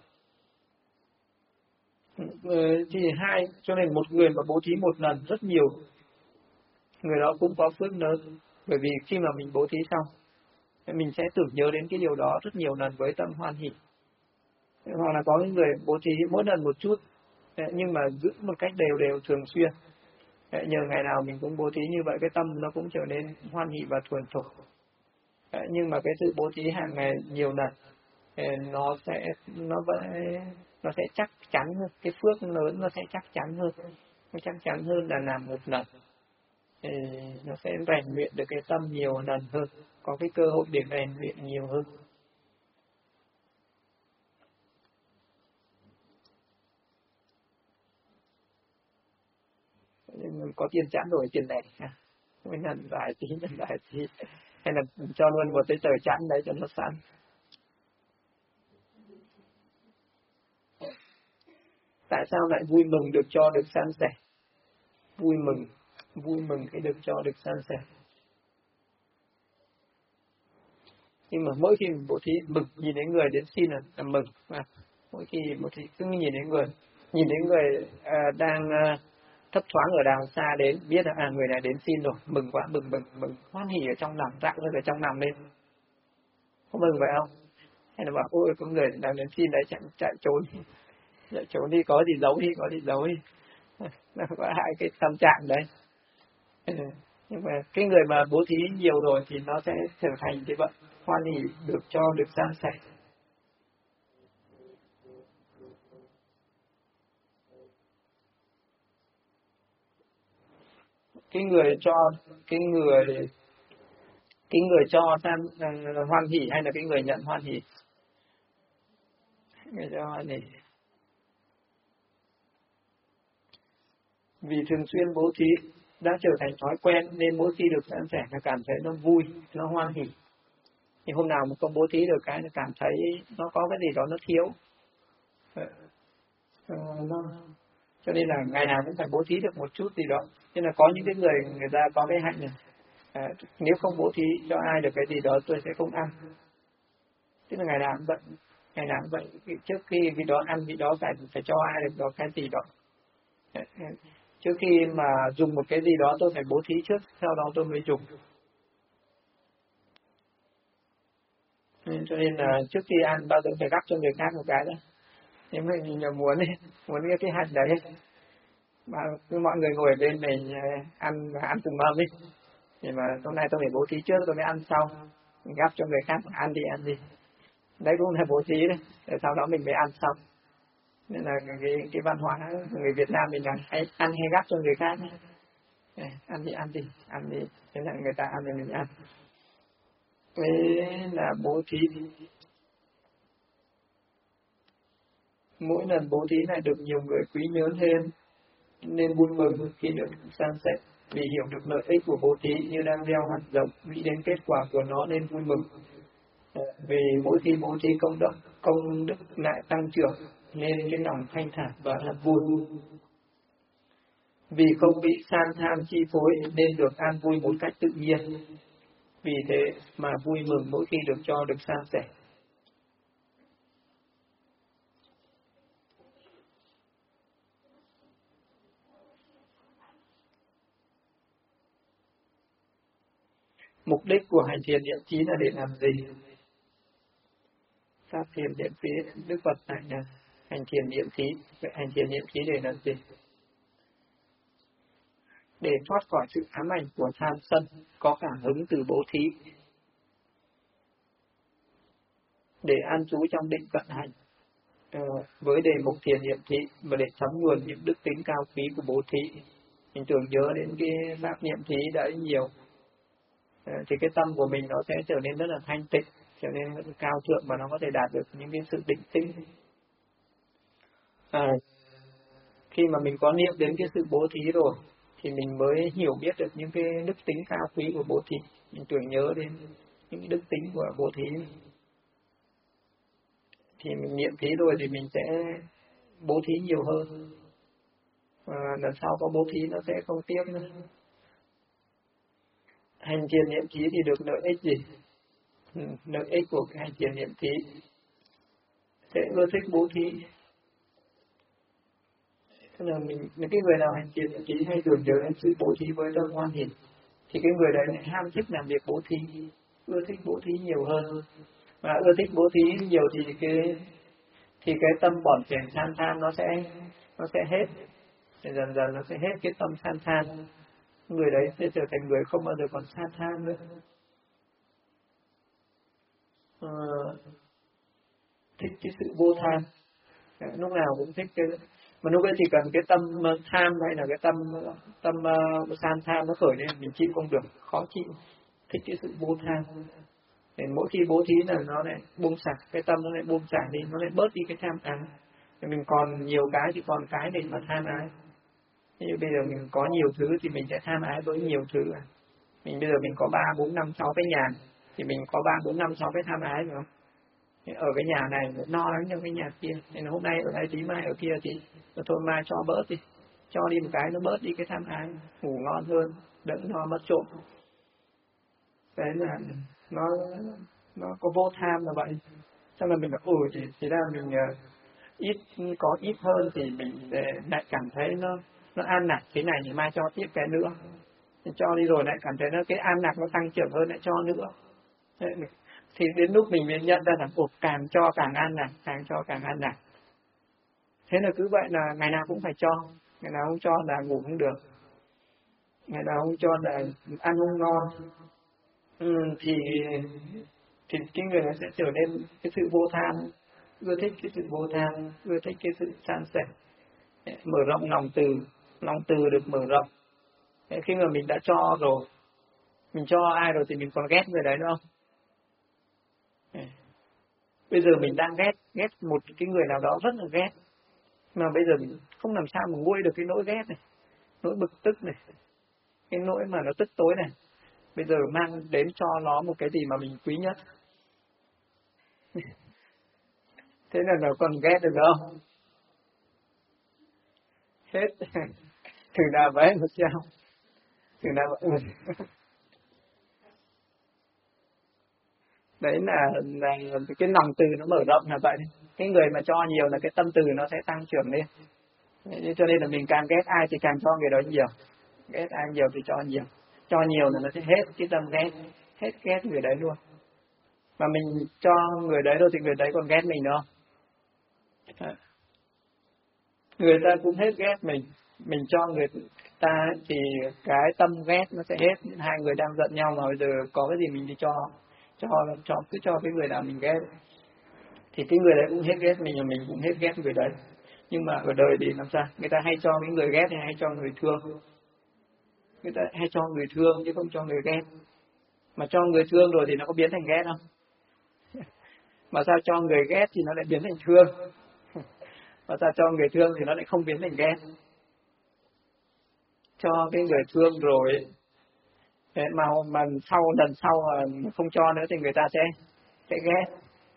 Thì cho nên một người mà bố thí một lần rất nhiều, người đó cũng có phước lớn, bởi vì khi mà mình bố thí xong mình sẽ tưởng nhớ đến cái điều đó rất nhiều lần với tâm hoan hỷ. Hoặc là có những người bố thí mỗi lần một chút nhưng mà giữ một cách đều thường xuyên, nhờ ngày nào mình cũng bố thí như vậy, cái tâm nó cũng trở nên hoan hỷ và thuần thục. Nhưng mà cái sự bố thí hàng ngày nhiều lần nó sẽ chắc chắn hơn, cái phước lớn nó sẽ chắc chắn hơn là làm một lần. Thì nó sẽ rèn luyện được cái tâm nhiều lần hơn, có cái cơ hội để rèn luyện nhiều hơn. Có tiền chẵn rồi, tiền lẻ mỗi lần vài tí, hay là cho luôn một cái tờ chẵn đấy cho nó sẵn. Tại sao lại vui mừng được cho được san sẻ? Vui mừng cái được cho được san sẻ. Nhưng mà mỗi khi mình bố thí mừng, nhìn đến người đến xin là mừng. Mỗi khi bố thí cứ nhìn đến người đang thấp thoáng ở đằng xa đến, biết là người này đến xin rồi, mừng quá, mừng hoan hỉ ở trong lòng, rạng lên ở trong lòng lên. Có mừng vậy không? hay là bảo ôi có người làm đến xin đấy chạy trốn đi, có gì giấu đi. Nó có hai cái tâm trạng đấy. Nhưng mà cái người mà bố thí nhiều rồi thì nó sẽ trở thành cái vận hoan hỷ, được cho, được san sẻ. Cái người cho, cái người cho hoan hỷ hay là cái người nhận hoan hỷ? Người cho hoan hỷ. Vì thường xuyên bố thí đã trở thành thói quen nên mỗi khi được san sẻ là cảm thấy nó vui, nó hoan hỷ. Nhưng hôm nào mà không bố thí được cái là cảm thấy nó có cái gì đó nó thiếu. Cho nên là ngày nào cũng phải bố thí được một chút gì đó. Nên là có những cái người ta có cái hạnh này, nếu không bố thí cho ai được cái gì đó tôi sẽ không ăn. Tức là ngày nào cũng vậy, trước khi cái đó ăn cái đó phải cho ai được đó cái gì đó. Trước khi mà dùng một cái gì đó tôi phải bố thí trước, sau đó tôi mới dùng. Cho nên là trước khi ăn bao giờ phải gắp cho người khác một cái đó. Nếu mình muốn cái hạnh đấy mà mọi người ngồi bên mình ăn cùng mâm ấy, thì mà hôm nay tôi phải bố thí trước tôi mới ăn sau, mình gắp cho người khác ăn đi. Đấy cũng là bố thí đấy, để sau đó mình mới ăn sau. Nên là cái văn hóa người Việt Nam mình là hay ăn hay gắp cho người khác. Ăn đi. Thế là người ta ăn thì mình ăn. Thế là bố thí. Mỗi lần bố thí này được nhiều người quý nhớ thêm, nên vui mừng khi được san sẻ, vì hiểu được lợi ích của bố thí như đang gieo hạt giống, nghĩ đến kết quả của nó nên vui mừng. Vì mỗi khi bố thí công đức lại tăng trưởng, nên cái lòng thanh thản và thật vui. Vì không bị san tham chi phối nên được an vui một cách tự nhiên. Vì thế mà vui mừng mỗi khi được cho, được san sẻ. Mục đích của hành thiền niệm trí là để làm gì? Pháp thiền niệm trí, Đức Phật dạy là hành thiền niệm trí. Vậy hành thiền niệm trí để làm gì? Để thoát khỏi sự ám ảnh của tham sân, có cảm hứng từ bố thí. Để an trú trong định vận hành, với đề mục thiền niệm trí, và để thấm nhuần những đức tính cao quý của bố thí. Mình tưởng nhớ đến cái pháp niệm trí đấy nhiều, thì cái tâm của mình nó sẽ trở nên rất là thanh tịnh, trở nên rất là cao thượng, và nó có thể đạt được những cái sự định tĩnh. Khi mà mình có niệm đến cái sự bố thí rồi thì mình mới hiểu biết được những cái đức tính cao quý của bố thí. Mình tưởng nhớ đến những đức tính của bố thí, thì mình niệm thí rồi thì mình sẽ bố thí nhiều hơn, và lần sau có bố thí nó sẽ không tiếc nữa. Hành thiền niệm thí thì được lợi ích gì? Lợi ích của cái hành thiền niệm thí sẽ ưa thích bố thí. Tức là cái người nào hành thiền niệm thí hay tưởng nhớ đến sự bố thí với tâm hoan hỷ, thì cái người đấy lại ham thích làm việc bố thí, ưa thích bố thí nhiều hơn. Và ưa thích bố thí nhiều thì cái tâm bỏn chèn san tham nó sẽ hết. Thì dần dần nó sẽ hết cái tâm san tham. Người đấy sẽ trở thành người không bao giờ còn san tham nữa. Thích cái sự vô tham, lúc nào cũng thích cái, mà lúc ấy chỉ cần cái tâm tham hay là cái tâm san tham nó khởi lên mình chịu không được, khó chịu. Thích cái sự vô tham. Thì mỗi khi bố thí là nó lại buông xả, cái tâm nó lại buông xả đi, nó lại bớt đi cái tham ái. Thì mình còn nhiều cái thì còn cái để mà tham ái. Như bây giờ mình có nhiều thứ thì mình sẽ tham ái với nhiều thứ. Bây giờ mình có 3, 4, 5, 6 cái nhà, thì mình có 3, 4, 5, 6 cái tham ái phải không? Ở cái nhà này no lắm trong cái nhà kia, nên hôm nay ở đây tí mai ở kia thì thôi mai cho bớt đi, cho đi một cái nó bớt đi cái tham ái, ngủ ngon hơn, đỡ no mất trộm. Đấy là nó có vô tham là vậy. Cho nên mình bảo thì ra mình ít hơn thì mình lại cảm thấy nó an lạc thế này thì mai cho tiếp cái nữa, cho đi rồi lại cảm thấy cái an lạc nó tăng trưởng hơn lại cho nữa. Thế Thì đến lúc mình mới nhận ra là cuộc càng cho càng ăn nặng, càng cho càng ăn nặng. Thế là cứ vậy là ngày nào cũng phải cho, ngày nào không cho là ngủ không được, ngày nào không cho là ăn không ngon. Thì cái người này sẽ trở nên cái sự vô tham, ưa thích cái sự vô tham, ưa thích cái sự san sẻ, mở rộng lòng từ được mở rộng. Khi mà mình đã cho rồi, mình cho ai rồi thì mình còn ghét người đấy nữa không? Bây giờ mình đang ghét một cái người nào đó rất là ghét, mà bây giờ mình không làm sao mà nguôi được cái nỗi ghét này, nỗi bực tức này, cái nỗi mà nó tức tối này. Bây giờ mang đến cho nó một cái gì mà mình quý nhất. Thế là nó còn ghét được không? Hết. Thử nào vậy một sao? Thử nào vậy? Đấy là cái lòng từ nó mở rộng là vậy. Cái người mà cho nhiều là cái tâm từ nó sẽ tăng trưởng lên. Cho nên là mình càng ghét ai thì càng cho người đó nhiều. Ghét ai nhiều thì cho nhiều. Cho nhiều là nó sẽ hết cái tâm ghét. Hết ghét người đấy luôn. Mà mình cho người đấy rồi thì người đấy còn ghét mình nữa. Người ta cũng hết ghét mình. Mình cho người ta thì cái tâm ghét nó sẽ hết. Hai người đang giận nhau mà bây giờ có cái gì mình đi cho cứ cho cái người nào mình ghét thì cái người đấy cũng hết ghét mình và mình cũng hết ghét người đấy. Nhưng mà ở đời thì làm sao? Người ta hay cho cái người ghét thì hay cho người thương. Người ta hay cho người thương chứ không cho người ghét. Mà cho người thương rồi thì nó có biến thành ghét không? Mà sao cho người ghét thì nó lại biến thành thương? Mà sao cho người thương thì nó lại không biến thành ghét? Cho cái người thương rồi thế mà lần sau mà không cho nữa thì người ta sẽ ghét.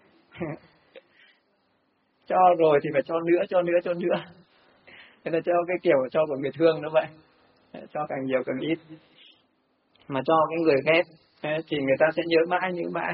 Cho rồi thì phải cho nữa. Thế là cho cái kiểu cho của người thương nó vậy. Cho càng nhiều càng ít. Mà cho cái người ghét thì người ta sẽ nhớ mãi.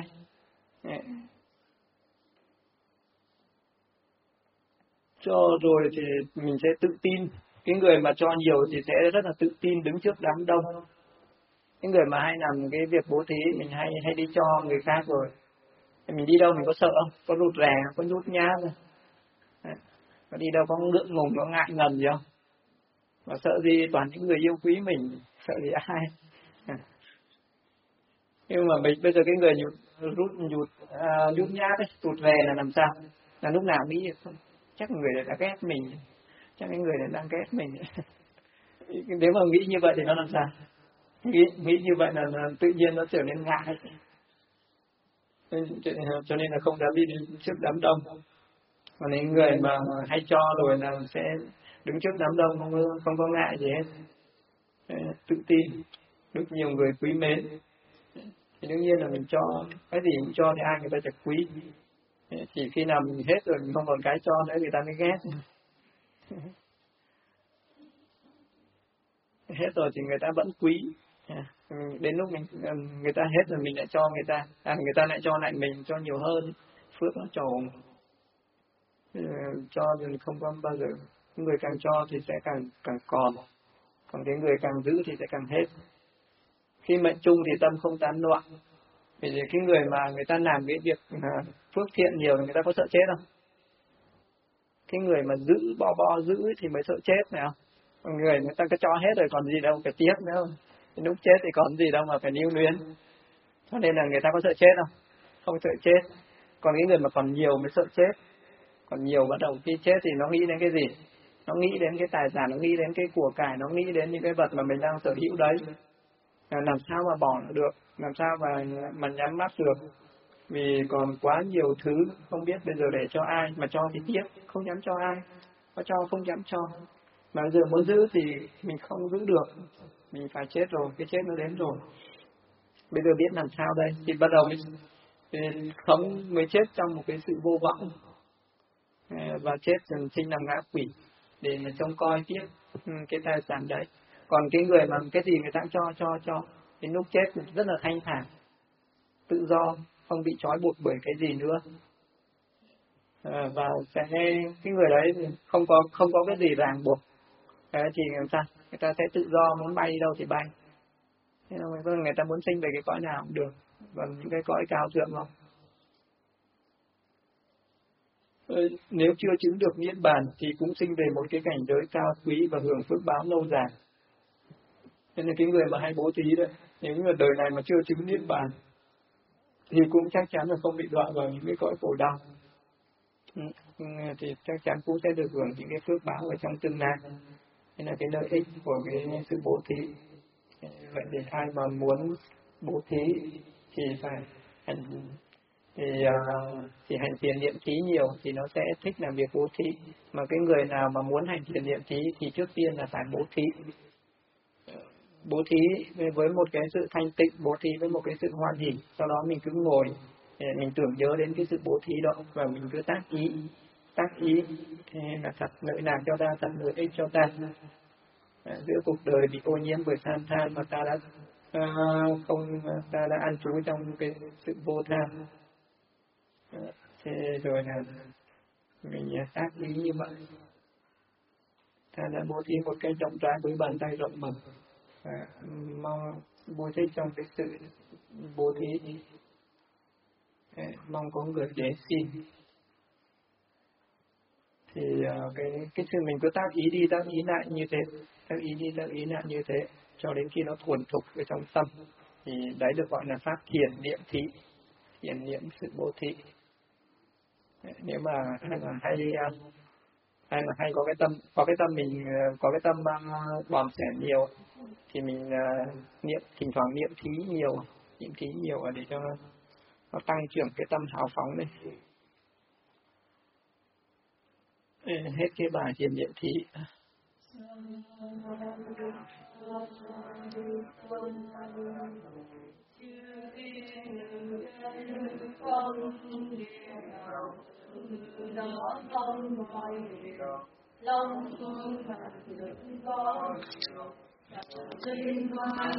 Cho rồi thì mình sẽ tự tin. Cái người mà cho nhiều thì sẽ rất là tự tin đứng trước đám đông. Cái người mà hay làm cái việc bố thí, mình hay đi cho người khác rồi. Mình đi đâu mình có sợ không? Có rụt rè, có nhút nhát không? Có đi đâu có ngượng ngùng, có ngại ngần gì không? Mà sợ gì toàn những người yêu quý mình, sợ gì ai? Nhưng mà mình bây giờ cái người nhút nhát ấy, rụt rè là làm sao? Là lúc nào nghĩ không? Chắc người này đã ghét mình, chắc cái người này đang ghét mình. Nếu mà nghĩ như vậy thì nó làm sao? Nghĩ như vậy là tự nhiên nó trở nên ngại. Cho nên là không dám đi đến trước đám đông. Còn những người mà hay cho rồi là sẽ đứng trước đám đông không có ngại gì hết, tự tin, được nhiều người quý mến. Thì đương nhiên là mình cho cái gì cũng cho thì ai người ta sẽ quý. Chỉ khi nào mình hết rồi mình không còn cái cho nữa người ta mới ghét. Hết rồi thì người ta vẫn quý. Đến lúc người ta hết rồi mình lại cho người ta lại cho lại mình cho nhiều hơn, phước nó trổ. Cho thì không có bao giờ, người càng cho thì sẽ càng còn cái người càng giữ thì sẽ càng hết. Khi mệnh chung thì tâm không tán loạn. Vì cái người mà người ta làm cái việc phước thiện nhiều thì người ta có sợ chết không? Cái người mà giữ bo giữ thì mới sợ chết phải không? Còn người ta cứ cho hết rồi còn gì đâu phải tiếc nữa không? Lúc chết thì còn gì đâu mà phải lưu luyến. Cho nên là người ta có sợ chết không? Không sợ chết. Còn cái người mà còn nhiều mới sợ chết. Còn nhiều bắt đầu khi chết thì nó nghĩ đến cái gì? Nó nghĩ đến cái tài sản, nó nghĩ đến cái của cải, nó nghĩ đến những cái vật mà mình đang sở hữu đấy. Làm sao mà bỏ được, làm sao mà nhắm mắt được. Vì còn quá nhiều thứ, không biết bây giờ để cho ai, mà cho thì tiếc, không dám cho ai. Có cho không dám cho. Mà bây giờ muốn giữ thì mình không giữ được. Mình phải chết rồi, cái chết nó đến rồi. Bây giờ biết làm sao đây? Thì bắt đầu mới chết trong một cái sự vô vọng. Và chết dần sinh làm ngã quỷ để mà trông coi tiếp cái tài sản đấy. Còn cái người mà cái gì người ta cũng cho đến lúc chết rất là thanh thản, tự do, không bị trói buộc bởi cái gì nữa. Và cái người đấy không có cái gì ràng buộc. Thì làm sao? Người ta sẽ tự do, muốn bay đi đâu thì bay. Thế người ta muốn sinh về cái cõi nào cũng được. Còn những cái cõi cao thượng không? nếu chưa chứng được niết bàn thì cũng sinh về một cái cảnh giới cao quý và hưởng phước báo lâu dài. Nên là cái người mà hay bố thí đấy, nếu như đời này mà chưa chứng niết bàn thì cũng chắc chắn là không bị đọa vào những cái cõi khổ đau. Thì chắc chắn cũng sẽ được hưởng những cái phước báo ở trong tương lai. Nên là cái lợi ích của cái sự bố thí. Vậy thì ai mà muốn bố thí thì phải hành thì hành thiền niệm thí nhiều thì nó sẽ thích làm việc bố thí. Mà cái người nào mà muốn hành thiền niệm thí thì trước tiên là phải bố thí. Bố thí với một cái sự thanh tịnh, bố thí với một cái sự hoan hỷ. Sau đó mình cứ ngồi, mình tưởng nhớ đến cái sự bố thí đó và mình cứ tác ý thế là thật lợi lạc cho ta, thật lợi ích cho ta. Giữa cuộc đời bị ô nhiễm bởi tham tham mà ta đã ta đã an trú trong cái sự vô tham. Thế rồi là mình tác ý như vậy, ta đã bố thí một cái trọng trách với bàn tay rộng mở, mong bố thí trong cái sự bố thí, mong có người đến xin. Thì cái sự mình cứ tác ý đi tác ý lại như thế, tác ý đi tác ý lại như thế cho đến khi nó thuần thục ở trong tâm, thì đấy được gọi là pháp thiền niệm thí, thiền niệm sự bố thí. Nếu mà ai mà hay có cái tâm mình có cái tâm bòn sẻn nhiều thì mình thỉnh thoảng niệm thí nhiều để cho nó tăng trưởng cái tâm hào phóng lên. Hết cái bài thiền niệm thí. Long